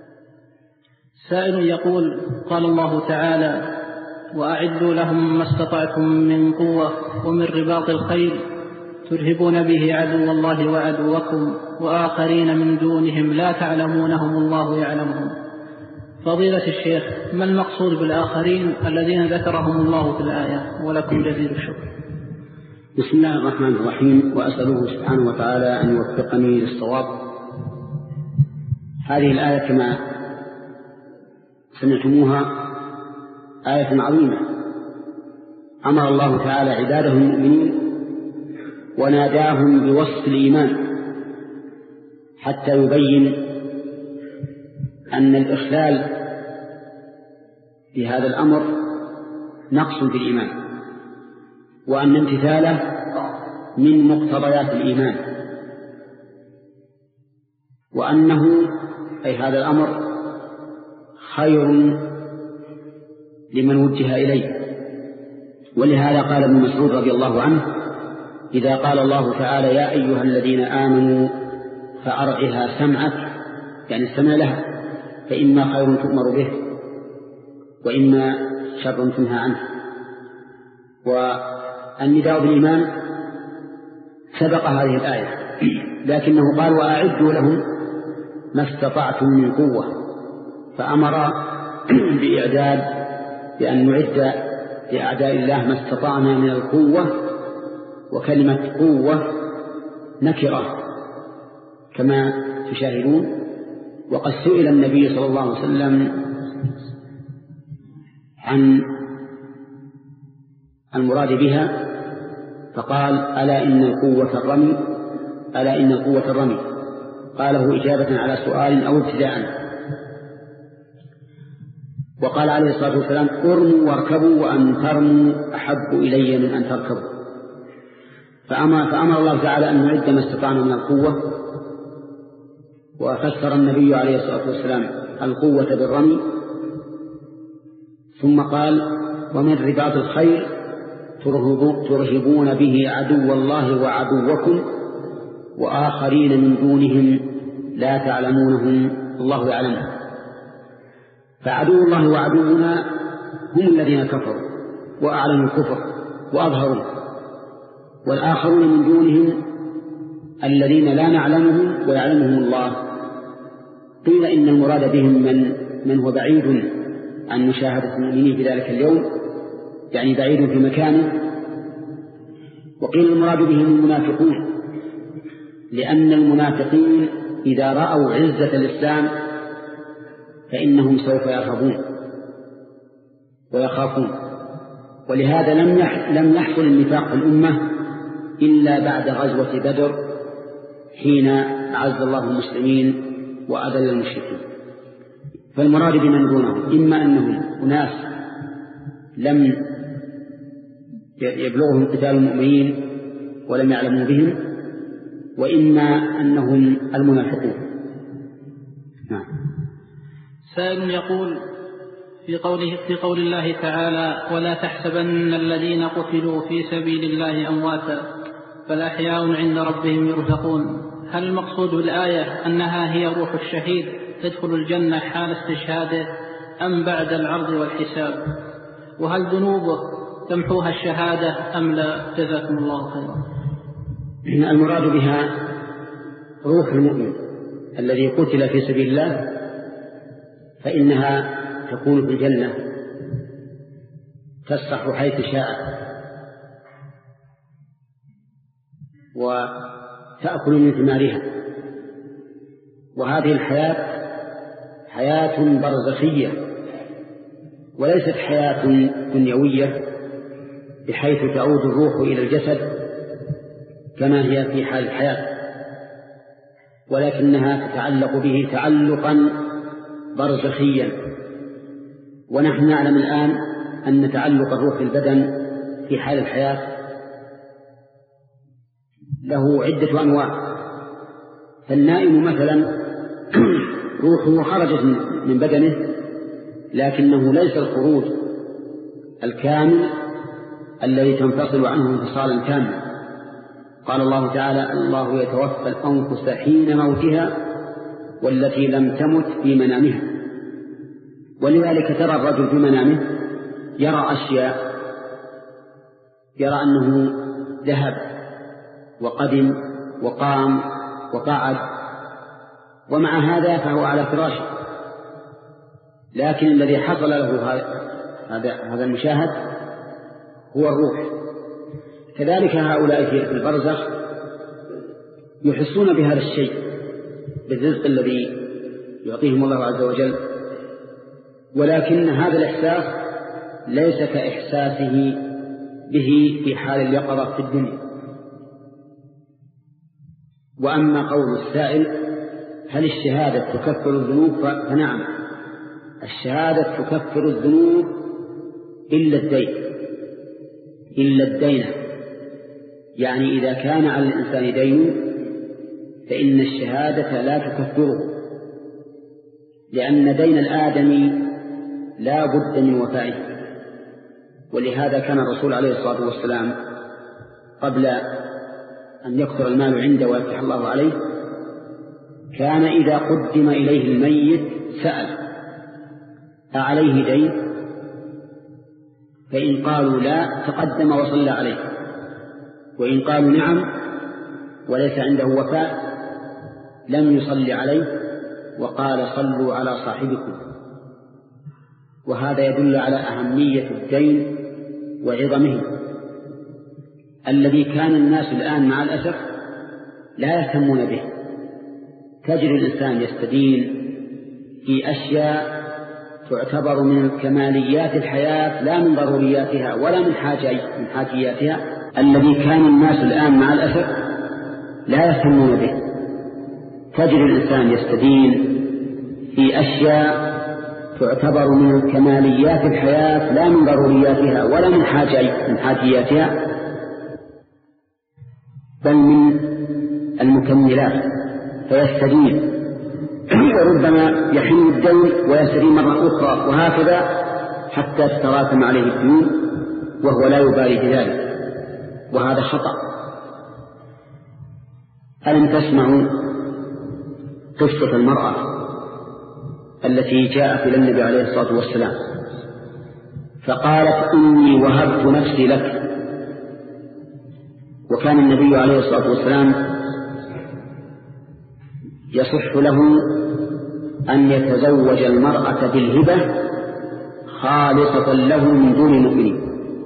سائل يقول: قال الله تعالى: وأعدوا لهم ما استطعتم من قوة ومن رباط الخيل ترهبون به عدو الله وعدوكم وآخرين من دونهم لا تعلمونهم الله يعلمهم. فضيلة الشيخ، ما المقصود بالآخرين الذين ذكرهم الله في الآية؟ ولكم جزيل الشكر. بسم الله الرحمن الرحيم، وأسأله سبحانه وتعالى أن يوفقني للصواب. هذه الآية كما سمعتموها آية عظيمة، أمر الله تعالى عباده المؤمنين وناداهم بوصف الإيمان حتى يبين أن الإخلال في هذا الأمر نقص في الإيمان، وأن امتثاله من مقتضيات الإيمان، وأنه أي هذا الأمر خير لمن وجه إليه. ولهذا قال ابن مسعود رضي الله عنه: إذا قال الله تعالى يا أيها الذين آمنوا فأرعها سمعك، يعني استمع لها، فإما خير تؤمر به وإما شر تنهى عنه. والنداء بالإيمان سبق هذه الآية، لكنه قال: وأعدوا لهم ما استطعتم من قوة، فأمر بإعداد بأن نعد لأعداء الله ما استطعنا من القوة. وكلمة قوة نكرة كما تشاهدون. وقد سئل النبي صلى الله عليه وسلم عن المراد بها فقال: ألا إن القوة الرمي ألا إن القوة الرمي قاله إجابة على سؤال أو ابتداء. وقال عليه الصلاة والسلام: ارموا واركبوا، وأن ترموا أحب إلي من أن تركبوا. فأمر, فأمر الله تعالى أن نعد ما استطعنا من القوة. وفسر النبي عليه الصلاة والسلام القوة بالرمي، ثم قال: ومن رباط الخيل ترهبون به عدو الله وعدوكم وآخرين من دونهم لا تعلمونهم الله يعلمهم. فعدو الله وعدونا هم الذين كفروا وأعلنوا الكفر وأظهروا، والآخرون من دونهم الذين لا نعلمهم ويعلمهم الله. قيل إن المراد بهم من, من هو بعيد عن مشاهدة المؤمنين في ذلك اليوم، يعني بعيد في مكانه. وقيل المراد بهم المنافقون، لأن المنافقين إذا رأوا عزة الإسلام فإنهم سوف يرهبون ويخافون. ولهذا لم يحصل النفاق في الأمة إلا بعد غزوة بدر، حين أعز الله المسلمين وأذل المشركين. فالمراد بمن دونهم إما أنهم أناس لم يبلغهم قتال المؤمنين ولم يعلموا بهم، وإما أنهم المنافقون. نعم. سائل يقول في قوله في قول الله تعالى: ولا تحسبن الذين قتلوا في سبيل الله أمواتا بل أحياء عند ربهم يرزقون، هل المقصود بالآية أنها هي روح الشهيد تدخل الجنة حال استشهاده أم بعد العرض والحساب؟ وهل ذنوبه تمحوها الشهادة أم لا؟ جزاكم الله خيرا. المراد بها روح المؤمن الذي قتل في سبيل الله، فإنها تكون في الجنة تسرح حيث شاء وتأكل من ثمارها. وهذه الحياة حياة برزخية وليست حياة دنيوية بحيث تعود الروح إلى الجسد كما هي في حال الحياة، ولكنها تتعلق به تعلقا برزخيا. ونحن نعلم الآن أن تعلق الروح بالبدن في حال الحياة له عدة أنواع. فالنائم مثلا روحه خرجت من بدنه، لكنه ليس الخروج الكامل الذي تنفصل عنه انفصالا كاملا. قال الله تعالى: الله يتوفى الأنفس حين موتها والتي لم تمت في منامها. ولذلك ترى الرجل في منامه يرى أشياء، يرى أنه ذهب وقدم وقام وقعد، ومع هذا فهو على فراشه، لكن الذي حصل له هذا هذا المشاهد هو الروح. كذلك هؤلاء في البرزخ يحسون بهذا الشيء، بالرزق الذي يعطيهم الله عز وجل، ولكن هذا الإحساس ليس كإحساسه به في حال اليقظة في الدنيا. وأما قول السائل: هل الشهادة تكفر الذنوب؟ فنعم، الشهادة تكفر الذنوب إلا الدين، إلا الدين. يعني إذا كان على الإنسان دين فإن الشهادة لا تكفره، لأن دين الآدمي لا بد من وفائه. ولهذا كان الرسول عليه الصلاة والسلام قبل أن يكثر المال عنده ويفتح الله عليه كان إذا قدم إليه الميت سأل: أعليه دين؟ فإن قالوا لا تقدم وصلى عليه، وإن قالوا نعم وليس عنده وفاء لم يصلي عليه وقال: صلوا على صاحبكم. وهذا يدل على أهمية الدين وعظمه الذي كان الناس الآن مع الأسف لا يهتمون به. تجد الإنسان يستدين في أشياء تعتبر من كماليات الحياة لا من ضرورياتها ولا من من حاجياتها، الذي كان الناس الآن مع الأسف لا يهتمون به. تجد الإنسان يستدين في أشياء تعتبر من كماليات الحياة لا من ضرورياتها ولا من من حاجياتها، بل من المكملات، فيستدين وربما يحل الدين ويستدين مرة أخرى، وهكذا حتى تتراكم عليه الديون وهو لا يبالي بذلك، وهذا خطأ. ألم تسمعوا قصة المرأة التي جاءت إلى النبي عليه الصلاة والسلام فقالت: إني وهبت نفسي لك. وكان النبي عليه الصلاة والسلام يصح له أن يتزوج المرأة بالهبة خالصة له من دون المؤمنين،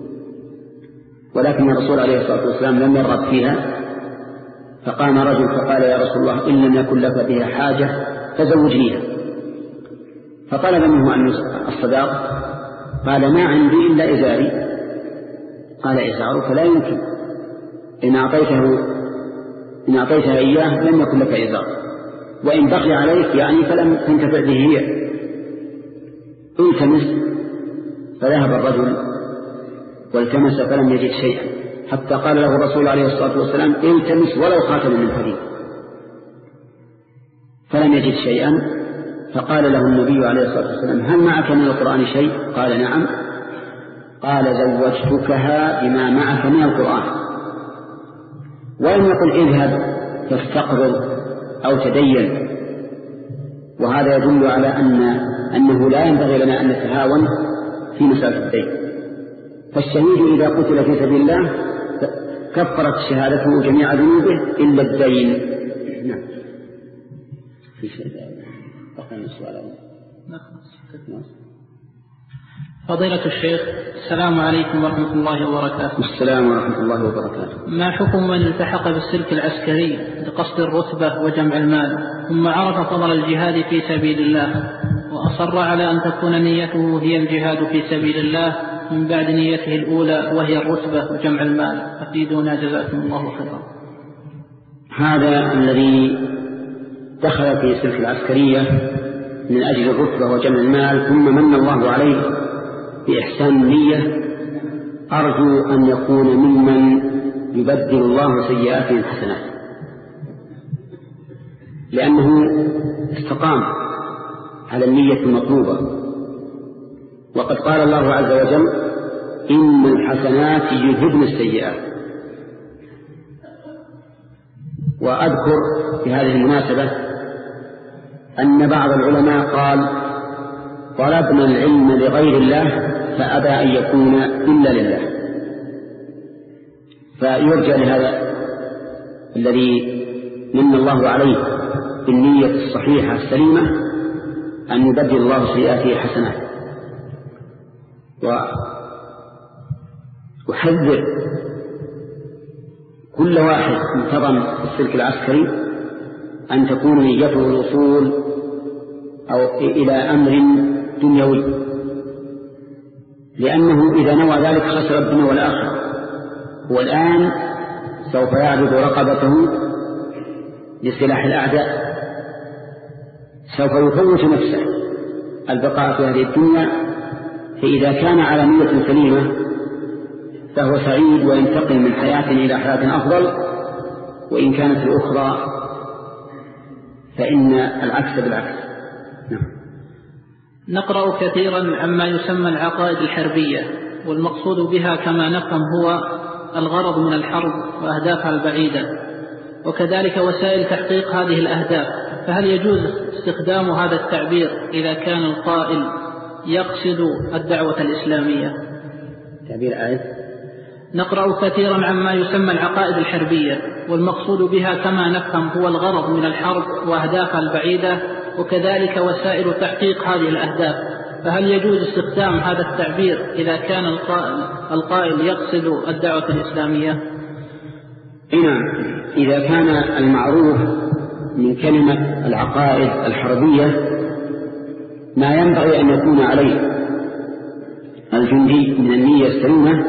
ولكن الرسول عليه الصلاة والسلام لم يرغب فيها، فقام رجل فقال: يا رسول الله، إن لم يكن لك بها حاجة فزوجنيها. فطلب منه أن الصداق، قال: ما عندي إلا إزاري. قال: إزارك لا يمكن، إن أعطيته إن أعطيتها إياه لم يكن لك إزار، وإن بقي عليك يعني فلم تنتفع به هي. التمس، فذهب الرجل والتمس فلم يجد شيئا، حتى قال له الرسول عليه الصلاة والسلام التمس ولو خاتم من حديد، فلم يجد شيئا، فقال له النبي عليه الصلاة والسلام هل معك من القرآن شيء؟ قال نعم. قال زوجتكها بما معك من القرآن، ولم يقل اذهب تستقرض أو تدين، وهذا يدل على أن أنه لا ينبغي لنا أن نتهاون في مسألة الدين. فالشهيد إذا قتل في سبيل الله كفرت شهادته جميع ذنوبه إلا الدين. نعم. في شيء بقى السؤال. فضيلة الشيخ، السلام عليكم ورحمة الله وبركاته. السلام ورحمة الله وبركاته. ما حكم من التحق بالسلك العسكري لقصد الرتبة وجمع المال، ثم عرف فضل الجهاد في سبيل الله وأصر على أن تكون نيته هي الجهاد في سبيل الله من بعد نيته الأولى وهي الرتبة وجمع المال؟ أفيدونا جزاكم الله خيرا. هذا الذي دخل في سلك العسكرية من أجل الرتبة وجمع المال ثم من الله عليه بإحسان النية، أرجو أن يكون ممن يبدل الله سيئاته الحسنات، لأنه استقام على النية المطلوبة. وقد قال الله عز وجل إن الحسنات يذهبن السيئات. وأذكر في هذه المناسبة أن بعض العلماء قال طلبنا العلم لغير الله فأبى أن يكون إلا لله، فيرجى لهذا الذي من الله عليه بالنية الصحيحة السليمة أن يبدل الله سيئاته حسنات. وأحذر كل واحد انتظم في السلك العسكري أن تكون نيته الوصول أو إلى أمر دنيوي، لأنه إذا نوى ذلك خسر الدنيا والآخرة. والآن سوف يعرض رقبته لسلاح الأعداء، سوف يفوت نفسه البقاء في هذه الدنيا. فإذا كان على نية سليمة فهو سعيد وينتقل من حياة إلى حياة أفضل، وإن كانت الأخرى فإن العكس بالعكس. نعم. نقرأ كثيرا عما يسمى العقائد الحربية، والمقصود بها كما نفهم هو الغرض من الحرب وأهدافها البعيدة، وكذلك وسائل تحقيق هذه الأهداف. فهل يجوز استخدام هذا التعبير إذا كان القائل يقصد الدعوة الإسلامية؟ تعبير آية. نقرأ كثيرا عما يسمى العقائد الحربية، والمقصود بها كما نفهم هو الغرض من الحرب وأهدافها البعيدة، وكذلك وسائل تحقيق هذه الأهداف. فهل يجوز استخدام هذا التعبير إذا كان القائل, القائل يقصد الدعوة الإسلامية؟ نعم، إذا كان المعروف من كلمة العقائد الحربية ما ينبغي أن يكون عليه الجندي من النية السليمة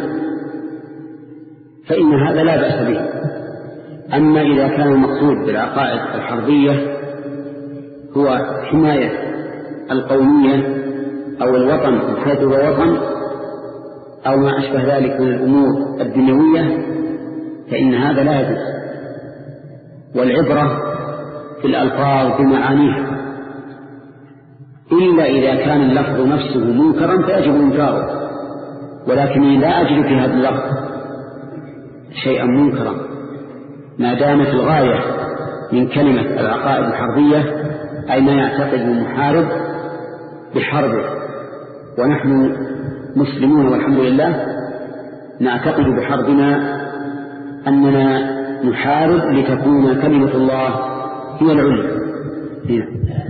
فإن هذا لا بأس به. أما إذا كان المقصود بالعقائد الحربية هو حماية القومية أو الوطن من حيث هو وطن أو ما أشبه ذلك من الأمور الدنيوية فإن هذا لا يجوز. والعبرة في الألفاظ بمعانيها، إلا إذا كان اللفظ نفسه منكرا فيجب إنكاره، ولكني لا أجد في هذا اللفظ شيئا منكرا ما دامت الغاية من كلمة العقائد الحربية أي ما يعتقد المحارب بحربه. ونحن مسلمون والحمد لله نعتقد بحربنا أننا نحارب لتكون كلمة الله هي العليا. هنا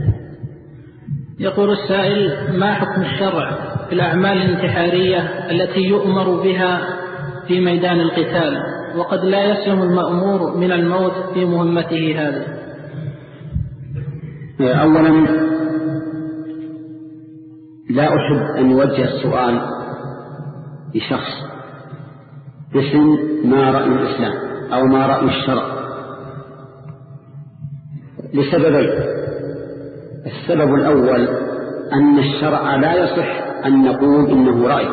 يقول السائل: ما حكم الشرع في الأعمال الانتحارية التي يؤمر بها في ميدان القتال وقد لا يسلم المأمور من الموت في مهمته هذه؟ أولا لا أحب أن يوجه السؤال لشخص باسم ما رأي الإسلام أو ما رأي الشرع لسببين. السبب الأول أن الشرع لا يصح أن نقول إنه رأي،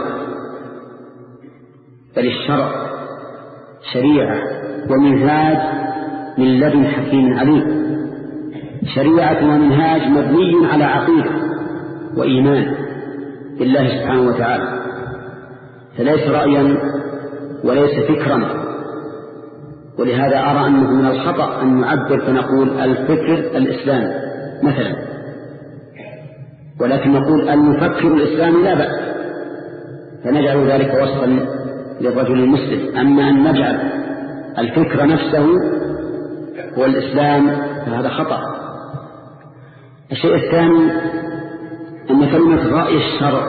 بل الشرع شريعة ومنهاج من لدن حكيم عليم، شريعة ومنهاج مبني على عقيدة وإيمان بالله سبحانه وتعالى، فليس رأيا وليس فكرا. ولهذا أرى أنه من الخطأ أن نعبر فنقول الفكر الإسلامي مثلا، ولكن نقول المفكر الإسلامي لا بأس، فنجعل ذلك وصفا للرجل المسلم. أما أن نجعل الفكر نفسه هو الإسلام فهذا خطأ. الشيء الثاني أن كلمة رأي الشرع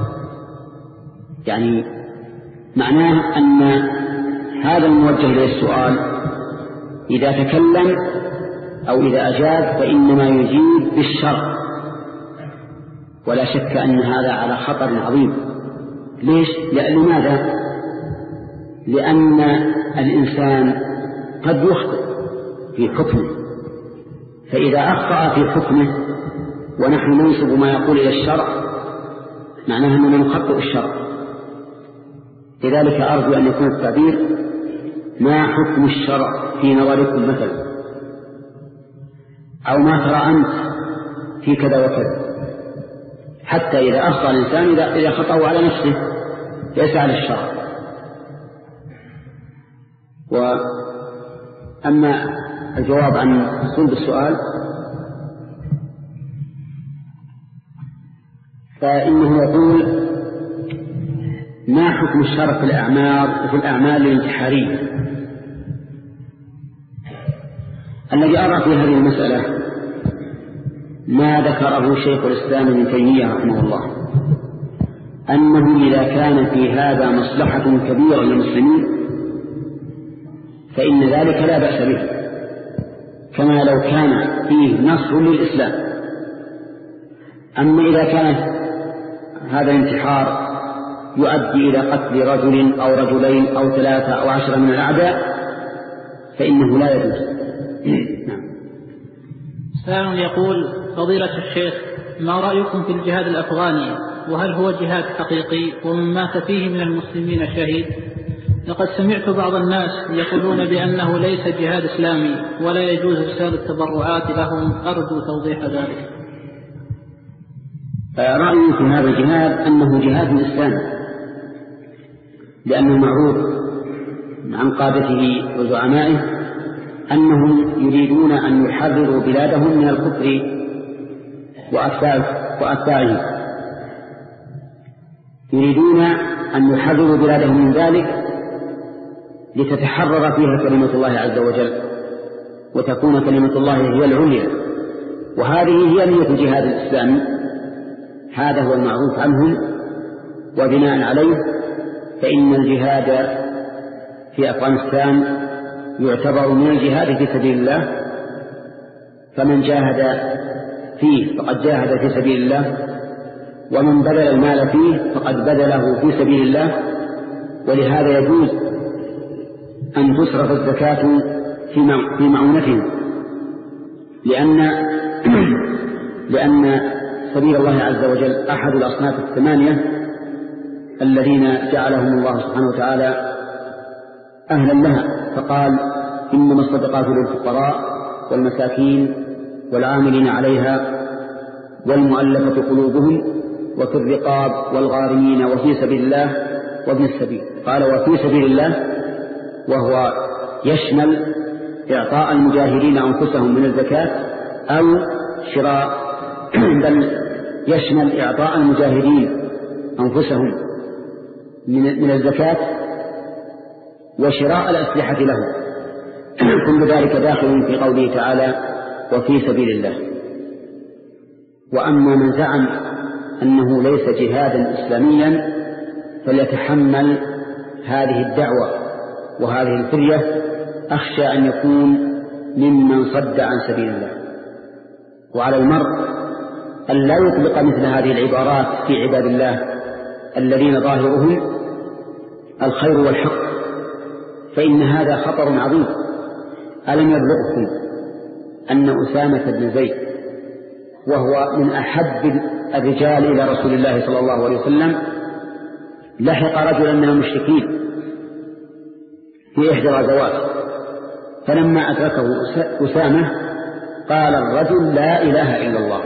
يعني معناه أن هذا الموجه إليه السؤال إذا تكلم أو إذا أجاب فإنما يجيب بالشرع، ولا شك أن هذا على خطر عظيم. ليش؟ لأن لماذا؟ لأن الإنسان قد يخطئ في حكمه، فإذا أخطأ في حكمه ونحن ننسب ما يقول إلى الشرع معناه أننا نخطئ الشرع. لذلك أرجو أن يكون التعبير ما حكم الشرع في نظركم مثلا، أو ما ترى أنت في كذا وكذا، حتى إذا أخطأ الإنسان إذا خطأه على نفسه ليس على الشرع. وأما الجواب عن صلب السؤال فإنه يقول ما حكم الشرع في الأعمال في الأعمال الانتحارية. الذي أرى في هذه المسألة ما ذكره شيخ الإسلام ابن تيمية رحمه الله، أنه إذا كان في هذا مصلحة كبيرة للمسلمين فإن ذلك لا بأس به، كما لو كان فيه نصر للإسلام. أما إذا كان هذا الانتحار يؤدي إلى قتل رجل أو رجلين أو ثلاثة أو عشرة من الأعداء فإنه لا يجوز. سائل يقول: فضيلة الشيخ، ما رأيكم في الجهاد الأفغاني؟ وهل هو جهاد حقيقي ومن مات فيه من المسلمين شهيد؟ لقد سمعت بعض الناس يقولون بأنه ليس جهاد إسلامي ولا يجوز إرسال التبرعات لهم، أرجو توضيح ذلك. رأيي في هذا الجهاد أنه جهاد الإسلام، لأنه معروف عن قادته وزعمائه أنهم يريدون أن يحرروا بلادهم من الكفر وأتباعه، يريدون أن يحرروا بلادهم من ذلك لتتحرر فيها كلمة الله عز وجل وتكون كلمة الله هي العليا، وهذه هي نية الجهاد الإسلامي. هذا هو المعروف عنهم، وبناء عليه فإن الجهاد في أفغانستان يعتبر من الجهاد في سبيل الله، فمن جاهد فيه فقد جاهد في سبيل الله، ومن بذل المال فيه فقد بذله في سبيل الله. ولهذا يجوز أن تصرف الزكاة في معونتهم، لأن لأن سبيل الله عز وجل أحد الأصناف الثمانية الذين جعلهم الله سبحانه وتعالى أهلا لها، فقال: إنما الصدقات للفقراء والمساكين والعاملين عليها والمؤلفة قلوبهم وفي الرقاب والغارمين وفي سبيل الله وابن السبيل. قال: وفي سبيل الله، وهو يشمل إعطاء المجاهدين أنفسهم من الزكاة أو شراء، بل يشمل إعطاء المجاهدين أنفسهم من الزكاة وشراء الأسلحة لهم، كل ذلك داخل في قوله تعالى: وفي سبيل الله. وأما من زعم أنه ليس جهادا إسلاميا فليتحمل هذه الدعوة وهذه الفرية، أخشى أن يكون ممن صد عن سبيل الله. وعلى المرء أن لا يطلق مثل هذه العبارات في عباد الله الذين ظاهرهم الخير والحق، فإن هذا خطر عظيم. ألم يبلغكم أن أسامة بن زيد وهو من أحب الرجال إلى رسول الله صلى الله عليه وسلم لحق رجلا من المشركين في إحدى الغزوات، فلما أدركه أسامة قال الرجل لا إله إلا الله،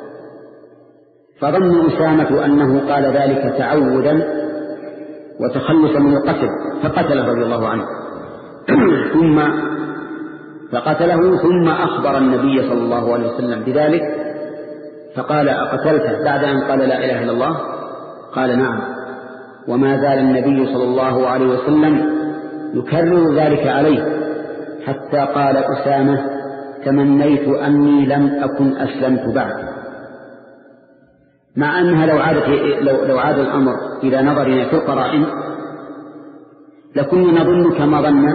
فظن أسامة أنه قال ذلك تعودا وتخلصا من القتل فقتله رضي الله عنه ثم فقتله ثم أخبر النبي صلى الله عليه وسلم بذلك فقال أقتلته بعد أن قال لا إله إلا الله؟ قال نعم. وما زال النبي صلى الله عليه وسلم يكرر ذلك عليه حتى قال أسامة تمنيت أني لم أكن أسلمت بعد. مع أنها لو عاد, لو, لو عاد الأمر إلى نظرنا في القرائن لكنا نظن كما ظن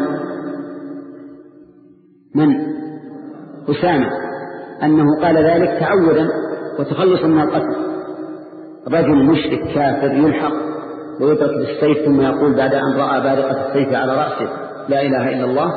من أسامة أنه قال ذلك تعودا وتخلصا من القتل. رجل مشرك كافر يلحق ويدرك بالسيف ثم يقول بعد أن رأى بارقة السيف على رأسه لا إله إلا الله.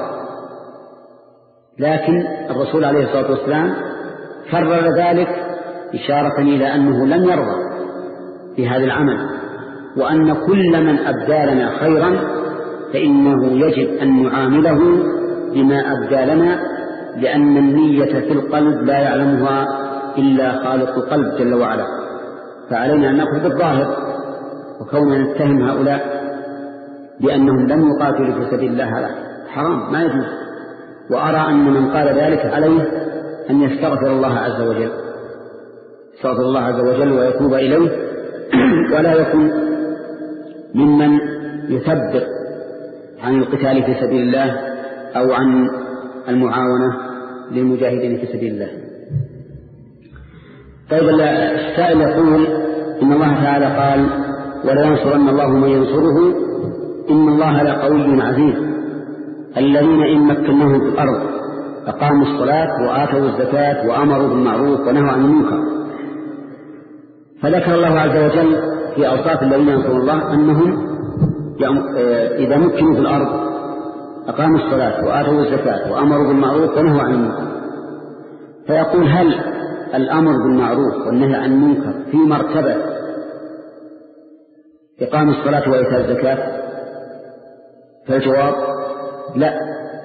لكن الرسول عليه الصلاة والسلام كرر ذلك إشارة إلى أنه لم يرضى بهذا العمل، وأن كل من أبدى لنا خيرا فإنه يجب أن نعامله بما أبدى لنا، لأن النية في القلب لا يعلمها إلا خالق القلب جل وعلا، فعلينا أن نأخذ بالظاهر. وكوننا نتهم هؤلاء بأنهم لم يقاتلوا في سبيل الله حرام ما يجوز. وأرى أن من قال ذلك عليه أن يستغفر الله عز وجل يستغفر الله عز وجل ويتوب إليه، ولا يكون ممن يثبت عن القتال في سبيل الله أو عن المعاونة للمجاهدين في سبيل الله. طيب السائل يقول إن الله تعالى قال ولا ينصرن الله من ينصره إن الله لقوي عزيز الذين إن مكناهم في الأرض أقاموا الصلاة وآتوا الزكاة وأمروا بالمعروف ونهوا عن المنكر. فذكر الله عز وجل في أوصاف الذين ينصرون الله أنهم إذا مكنوا في الأرض أقاموا الصلاة وآتوا الزكاة وأمروا بالمعروف ونهوا عن المنكر. فيقول هل الأمر بالمعروف والنهي عن المنكر في مرتبة إقام الصلاة وإيتاء الزكاة؟ فالجواب لا،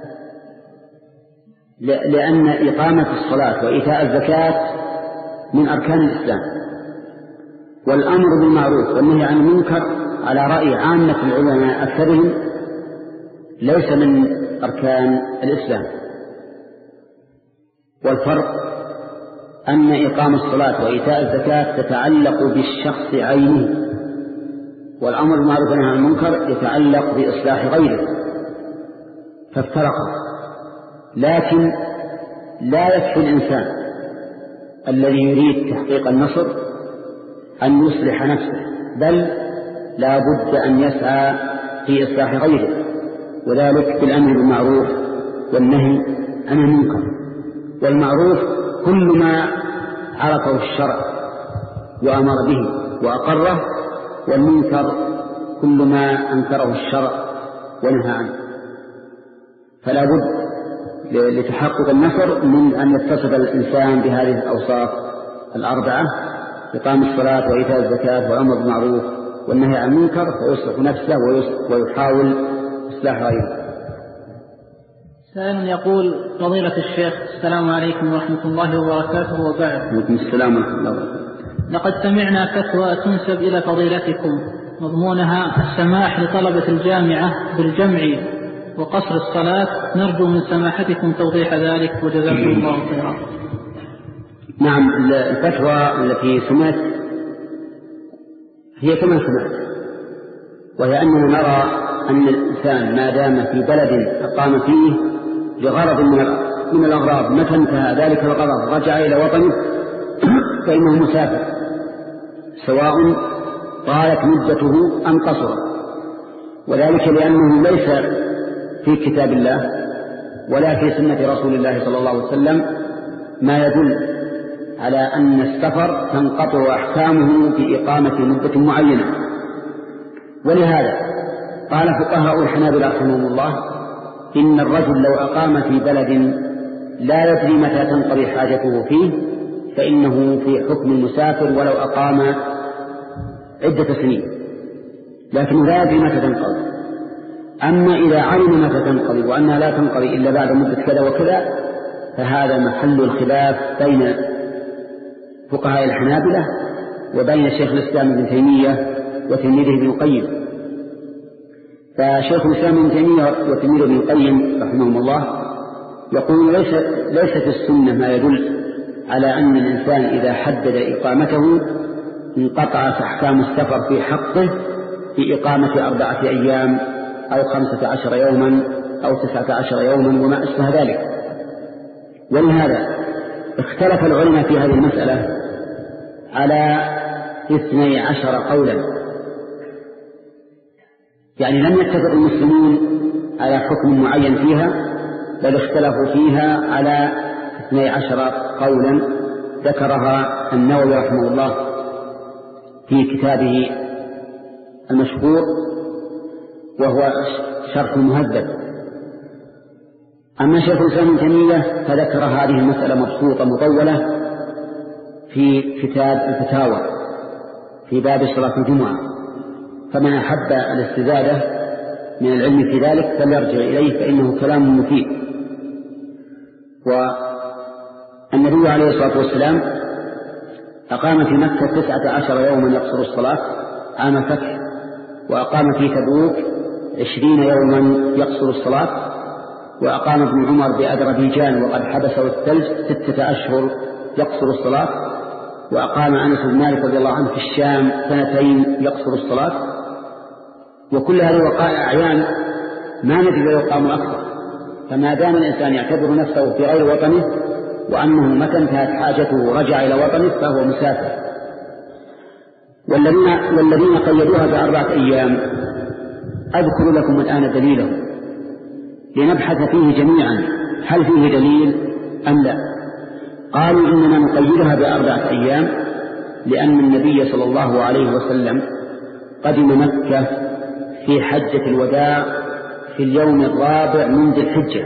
لأن إقامة الصلاة وإيتاء الزكاة من أركان الإسلام، والأمر بالمعروف والنهي عن المنكر على رأي عامة العلماء أكثرهم ليس من أركان الإسلام. والفرق أن إقام الصلاة وإيتاء الزكاة تتعلق بالشخص عينه، والأمر بالمعروف والنهي عن المنكر يتعلق بإصلاح غيره، فافترقا. لكن لا يكفي الإنسان الذي يريد تحقيق النصر أن يصلح نفسه، بل لا بد أن يسعى في إصلاح غيره، وذلك بالأمر بالمعروف والنهي عن المنكر. والمعروف كل ما عرفه الشرع وأمر به وأقره، والمنكر كل ما أنكره الشرع ونهى عنه. فلا بد لتحقق النصر من أن يتصف الإنسان بهذه الأوصاف الأربعة: إقام الصلاة وإيتاء الزكاة والأمر بالمعروف والنهي عن المنكر، فيصلح نفسه ويحاول إصلاح غيره. سائل يقول: فضيلة الشيخ، السلام عليكم ورحمة الله وبركاته، وبعد. وعليكم السلام ورحمة الله وبركاته. لقد سمعنا فتوى تنسب إلى فضيلتكم مضمونها السماح لطلبة الجامعة بالجمع وقصر الصلاة، نرجو من سماحتكم توضيح ذلك وجزاكم الله خيرا. نعم، الفتوى التي سمعت هي كما سمعت، وهي أننا نرى أن الإنسان ما دام في بلد أقام فيه لغرض من الأغراض، متى انتهى ذلك الغرض رجع إلى وطنه فإنه مسافر، سواء طالت مدته أم قصرت، وذلك لأنه ليس في كتاب الله ولا في سنة رسول الله صلى الله عليه وسلم ما يدل على أن السفر تنقطع أحكامه بإقامة مدة معينة. ولهذا قال فقهاء الحنابلة رحمهم الله: إن الرجل لو أقام في بلد لا يدري متى تنقضي حاجته فيه فإنه في حكم المسافر ولو أقام عدة سنين، لكنه لا يدري متى تنقضي. أما إذا علم متى تنقضي وأنها لا تنقضي إلا بعد مدة كذا وكذا فهذا محل الخلاف بين فقهاء الحنابلة وبين شيخ الإسلام ابن تيمية وتلميذه ابن القيم. فشيخ الإسلام ابن تيمية وتلميذه ابن القيم رحمهم الله يقول ليس, ليس في السنة ما يدل على أن الإنسان إذا حدد إقامته انقطعت أحكام السفر في حقه في إقامة أربعة أيام أو خمسة عشر يوما أو تسعة عشر يوما وما أشبه ذلك. ولهذا اختلف العلماء في هذه المسألة على اثني عشر قولا، يعني لم يتفق المسلمون على حكم معين فيها، بل اختلفوا فيها على اثني عشر قولا ذكرها النووي رحمه الله في كتابه المشهور وهو شرح المهذب. أما شيخ الإسلام ابن تيمية فذكر هذه المسألة مبسوطة مطولة في كتاب الفتاوى في باب صلاة الجمعة، فمن أحب الاستزادة من العلم في ذلك فليرجع إليه فإنه كلام مفيد. والنبي عليه الصلاة والسلام أقام في مكة تسعة عشر يوما يقصر الصلاة عام الفتح، وأقام في تبوك عشرين يوما يقصر الصلاة، وأقام ابن عمر بأذربيجان وقد حبسه الثلج ستة أشهر يقصر الصلاة، وأقام أنس بن مالك رضي الله عنه في الشام سنتين يقصر الصلاة. وكل هذه وقائع أعيان ما ندري لو يقام أكثر، فما دام الإنسان يعتبر نفسه في غير وطنه وأنه متى انتهت حاجته ورجع إلى وطنه فهو مسافر. والذين, والذين قيدوها بأربعة أيام أذكر لكم الآن دليله لنبحث فيه جميعا هل فيه دليل أم لا. قالوا إننا نقيدها بأربعة أيام لأن النبي صلى الله عليه وسلم قدم مكة في حجة الوداع في اليوم الرابع من ذي الحجة،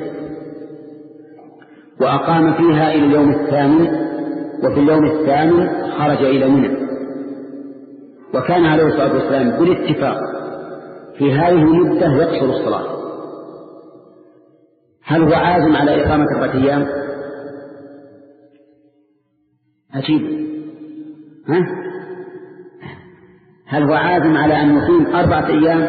وأقام فيها إلى اليوم الثامن، وفي اليوم الثامن خرج إلى منى. وكان عليه الصلاة والسلام بالاتفاق في هذه المدة يقصر الصلاة. هل هو عازم على إقامة أربعة أيام؟ عجيب. ها؟ هل هو عازم على أن يقيم أربعة أيام؟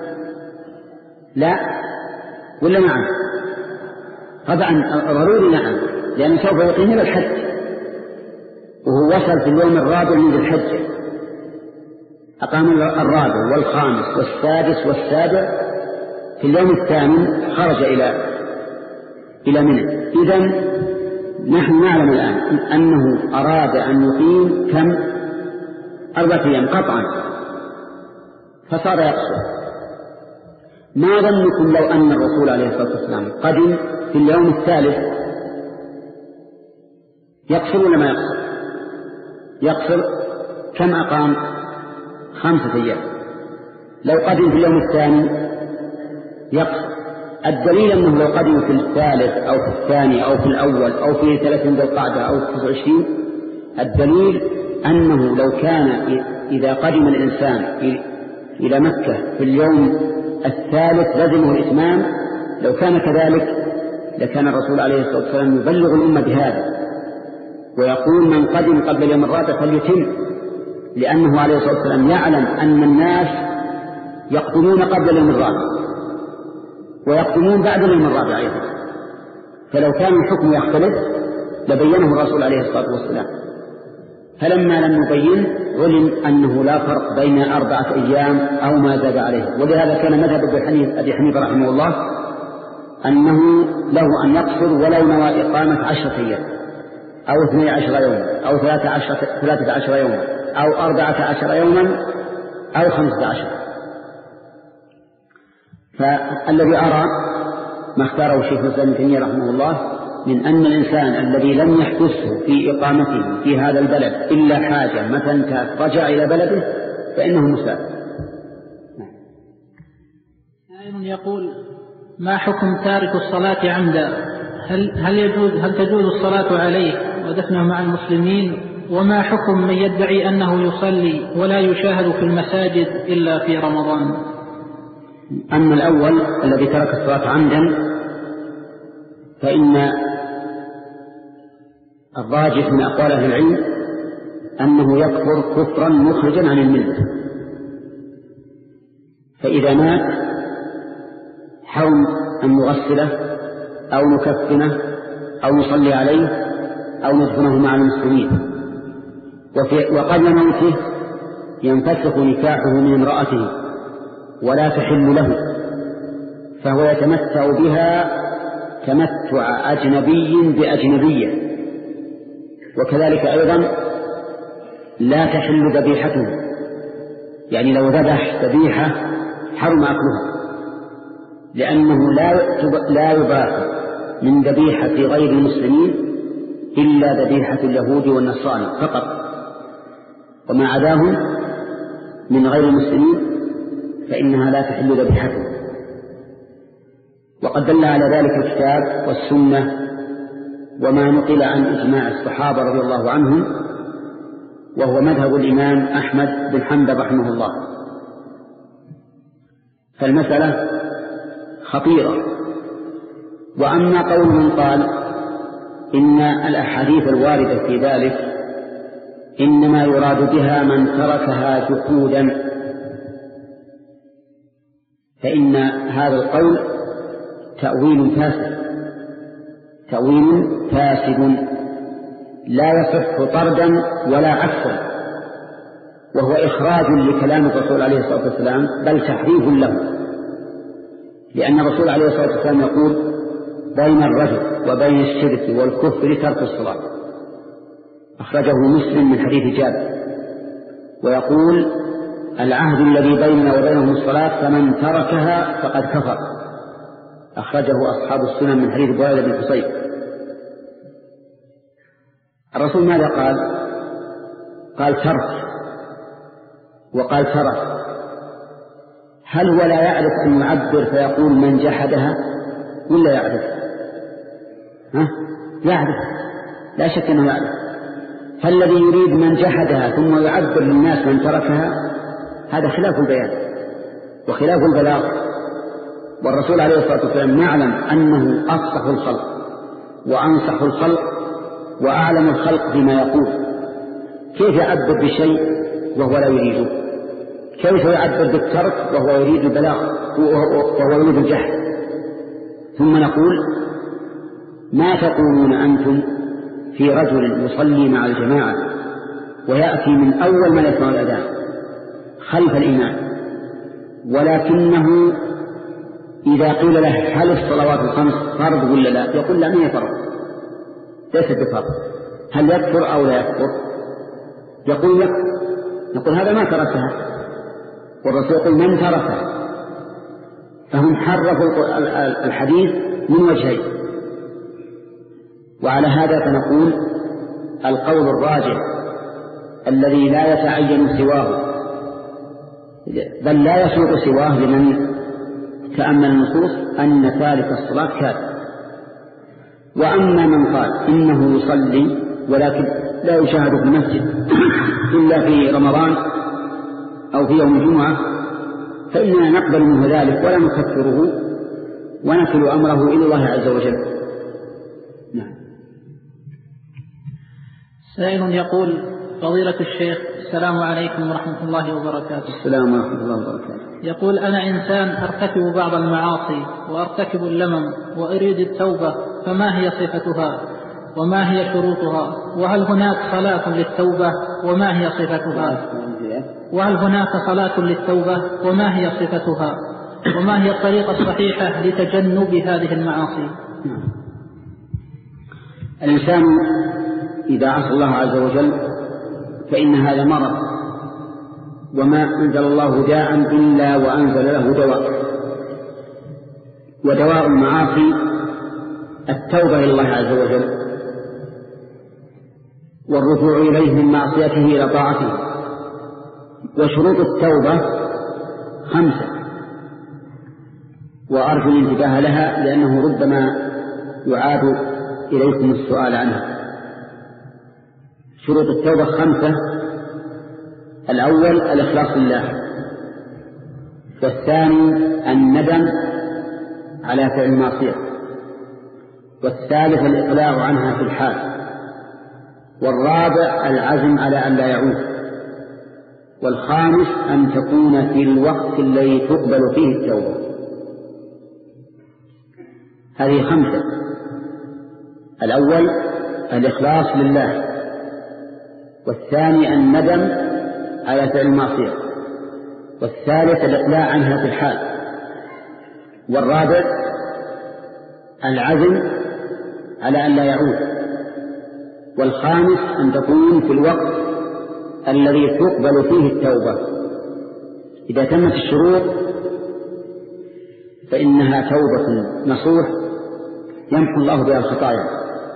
لا ولا نعم؟ طبعا ضروري نعم، لأنه سوف يقيم إلى الحج، وهو وصل في اليوم الرابع من ذي الحجة، أقام الرابع والخامس والسادس والسابع، في اليوم الثامن خرج إلى إلى منى. إذن نحن نعلم الآن أنه أراد أن يقيم كم؟ أربعة أيام قطعا، فصار يقصر. ما ظنكم لو أن الرسول عليه الصلاة والسلام قدم في اليوم الثالث يقصر ولا ما يقصر؟ يقصر. كم أقام؟ خمسة أيام. لو قدم في اليوم الثاني يقصر. الدليل أنه لو قدم في الثالث أو في الثاني أو في الأول أو في ثلاثين ذي القعدة أو في تسعة وعشرين، الدليل أنه لو كان إذا قدم الإنسان إلى مكة في اليوم الثالث لزمه الإتمام، لو كان كذلك لكان الرسول عليه الصلاة والسلام يبلغ الأمة بهذا ويقول من قدم قبل اليوم الرابع فليتم، لأنه عليه الصلاة والسلام يعلم أن الناس يقدمون قبل اليوم الرابع ويقدمون بعد اليوم الرابع أيضا، فلو كان الحكم يختلف لبينه الرسول عليه الصلاة والسلام. فلما لم يبين علم أنه لا فرق بين أربعة أيام أو ما زاد عليه. ولهذا كان مذهب أبي حنيفة رحمه الله أنه له أن يقصر ولو نوى إقامة عشرة أيام أو اثني عشر يوما أو ثلاثة عشر, ثلاثة عشر يوما أو أربعة عشر يوما أو خمسة عشر. فالذي أرى ما اختاره الشيخ الإسلام ابن تيمية رحمه الله من أن الإنسان الذي لم يحدثه في إقامته في هذا البلد إلا حاجة متى انتهت رجع إلى بلده فإنه مسافر. سائل يقول: ما حكم تارك الصلاة عمدا؟ هل هل يجوز هل تجوز الصلاة عليه ودفنه مع المسلمين؟ وما حكم من يدعي أنه يصلي ولا يشاهد في المساجد إلا في رمضان؟ أما الأول الذي ترك الصلاة عمدا فإن الراجح من أقوال أهل العلم أنه يكفر كفرا مخرجا عن الملة، فإذا مات حرم أن نغسله أو نكفنه أو نصلي عليه أو ندفنه مع المسلمين. وقبل موته ينفسخ نكاحه من امرأته ولا تحل له، فهو يتمتع بها تمتع أجنبي بأجنبية، وكذلك أيضا لا تحل ذبيحته، يعني لو ذبح ذبيحة حرم أكلها، لأنه لا يباح من ذبيحة غير المسلمين إلا ذبيحة اليهود والنصارى فقط، وما عداهم من غير المسلمين فإنها لا تحل ذبيحته. وقد دل على ذلك الكتاب والسنة وما نقل عن إجماع الصحابة رضي الله عنهم، وهو مذهب الإمام أحمد بن حنبل رحمه الله. فالمسألة خطيرة. وأما قول من قال إن الأحاديث الواردة في ذلك إنما يراد بها من تركها جحودا، فإن هذا القول تأويل فاسد تأويل فاسد لا يصح طردا ولا عكسا، وهو إخراج لكلام الرسول عليه الصلاة والسلام بل تحريف له، لأن الرسول عليه الصلاة والسلام يقول بين الرجل وبين الشرك والكفر ترك الصلاة، أخرجه مسلم من حديث جابر، ويقول العهد الذي بيننا وبينهم الصلاة فمن تركها فقد كفر، أخرجه أصحاب السنن من حديث بريدة بن حصيب. الرسول ماذا قال؟ قال ترك وقال ترك. هل هو لا يعرف أن يعبر فيقول من جحدها ولا يعرف؟ ها؟ يعرف، لا شك أنه يعرف. فالذي يريد من جحدها ثم يعبر للناس من تركها هذا خلاف البيان وخلاف البلاغ، والرسول عليه الصلاة والسلام نعلم أنه أفصح الخلق وأنصح الخلق وأعلم الخلق بما يقول، كيف يعبر بشيء وهو لا يريده؟ كيف يعبر بالترك وهو يريد البلاغ وهو يريد الجحد؟ ثم نقول ما تقولون أنتم في رجل يصلي مع الجماعة ويأتي من أول ما يسمع الأذان خلف الإمام، ولكنه إذا قيل له هل الصلوات الخمس فرض ولا لا يقول لا، ما هي فرض، ليس بفرض. هل يكفر أو لا يكفر؟ يقول يكفر. نقول هذا ما تركها، والرسول يقول من تركها. فهم حرفوا الحديث من وجهين. وعلى هذا فنقول القول الراجح الذي لا يتعين سواه بل لا يسوق سواه لمن تأمل النصوص أن تارك الصلاة كافر. وأما من قال إنه يصلي ولكن لا يشاهد في المسجد إلا في رمضان أو في يوم الجمعة فإننا نقبل منه ذلك ولا نكفره ونكل أمره إلى الله عز وجل. نعم. سائل يقول فضيلة الشيخ السلام عليكم ورحمة الله وبركاته. السلام ورحمة الله وبركاته. يقول أنا إنسان أرتكب بعض المعاصي وأرتكب اللمم وأريد التوبة، فما هي صفتها وما هي شروطها؟ وهل هناك صلاة للتوبة وما هي صفتها؟ وهل هناك صلاة للتوبة وما هي صفتها؟ وما هي الطريقة الصحيحة لتجنب هذه المعاصي؟ الإنسان إذا عصى الله عز وجل فإن هذا مرض، وما أنزل الله داء إلا وأنزل له دواء، ودواء المعاصي التوبة إلى الله عز وجل والرجوع إليه من معصيته إلى طاعته. وشروط التوبة خمسة، وأرجو الانتباه لها لأنه ربما يعاد إليكم السؤال عنها. شروط التوبة خمسة: الأول الإخلاص لله، والثاني الندم على فعل المعصية، والثالث الإقلاع عنها في الحال، والرابع العزم على أن لا يعود، والخامس أن تكون في الوقت الذي تقبل فيه التوبة. هذه خمسة: الأول الإخلاص لله، والثاني الندم على فعل المعصية، والثالث الإقلاع عنها في الحال، والرابع العزم على أن لا يعود، والخامس أن تكون في الوقت الذي تقبل فيه التوبة. إذا تمت الشروط فإنها توبة نصوح يمحو الله بها الخطايا.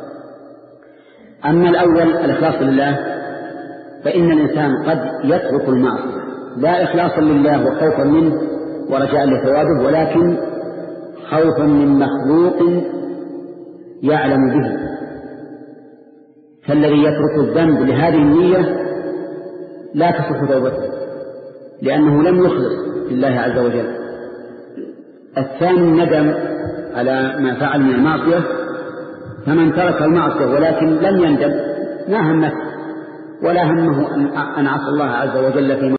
أما الأول الإخلاص لله فإن الإنسان قد يترك المعصية لا إخلاصا لله وخوفا منه ورجاء لثوابه، ولكن خوفا من مخلوق يعلم به، فالذي يترك الذنب لهذه النية لا تصح توبته لأنه لم يخلص لله عز وجل. الثاني الندم على ما فعل من المعصية، فمن ترك المعصية ولكن لم يندم ما همته ولا همه أن عصى الله عز وجل في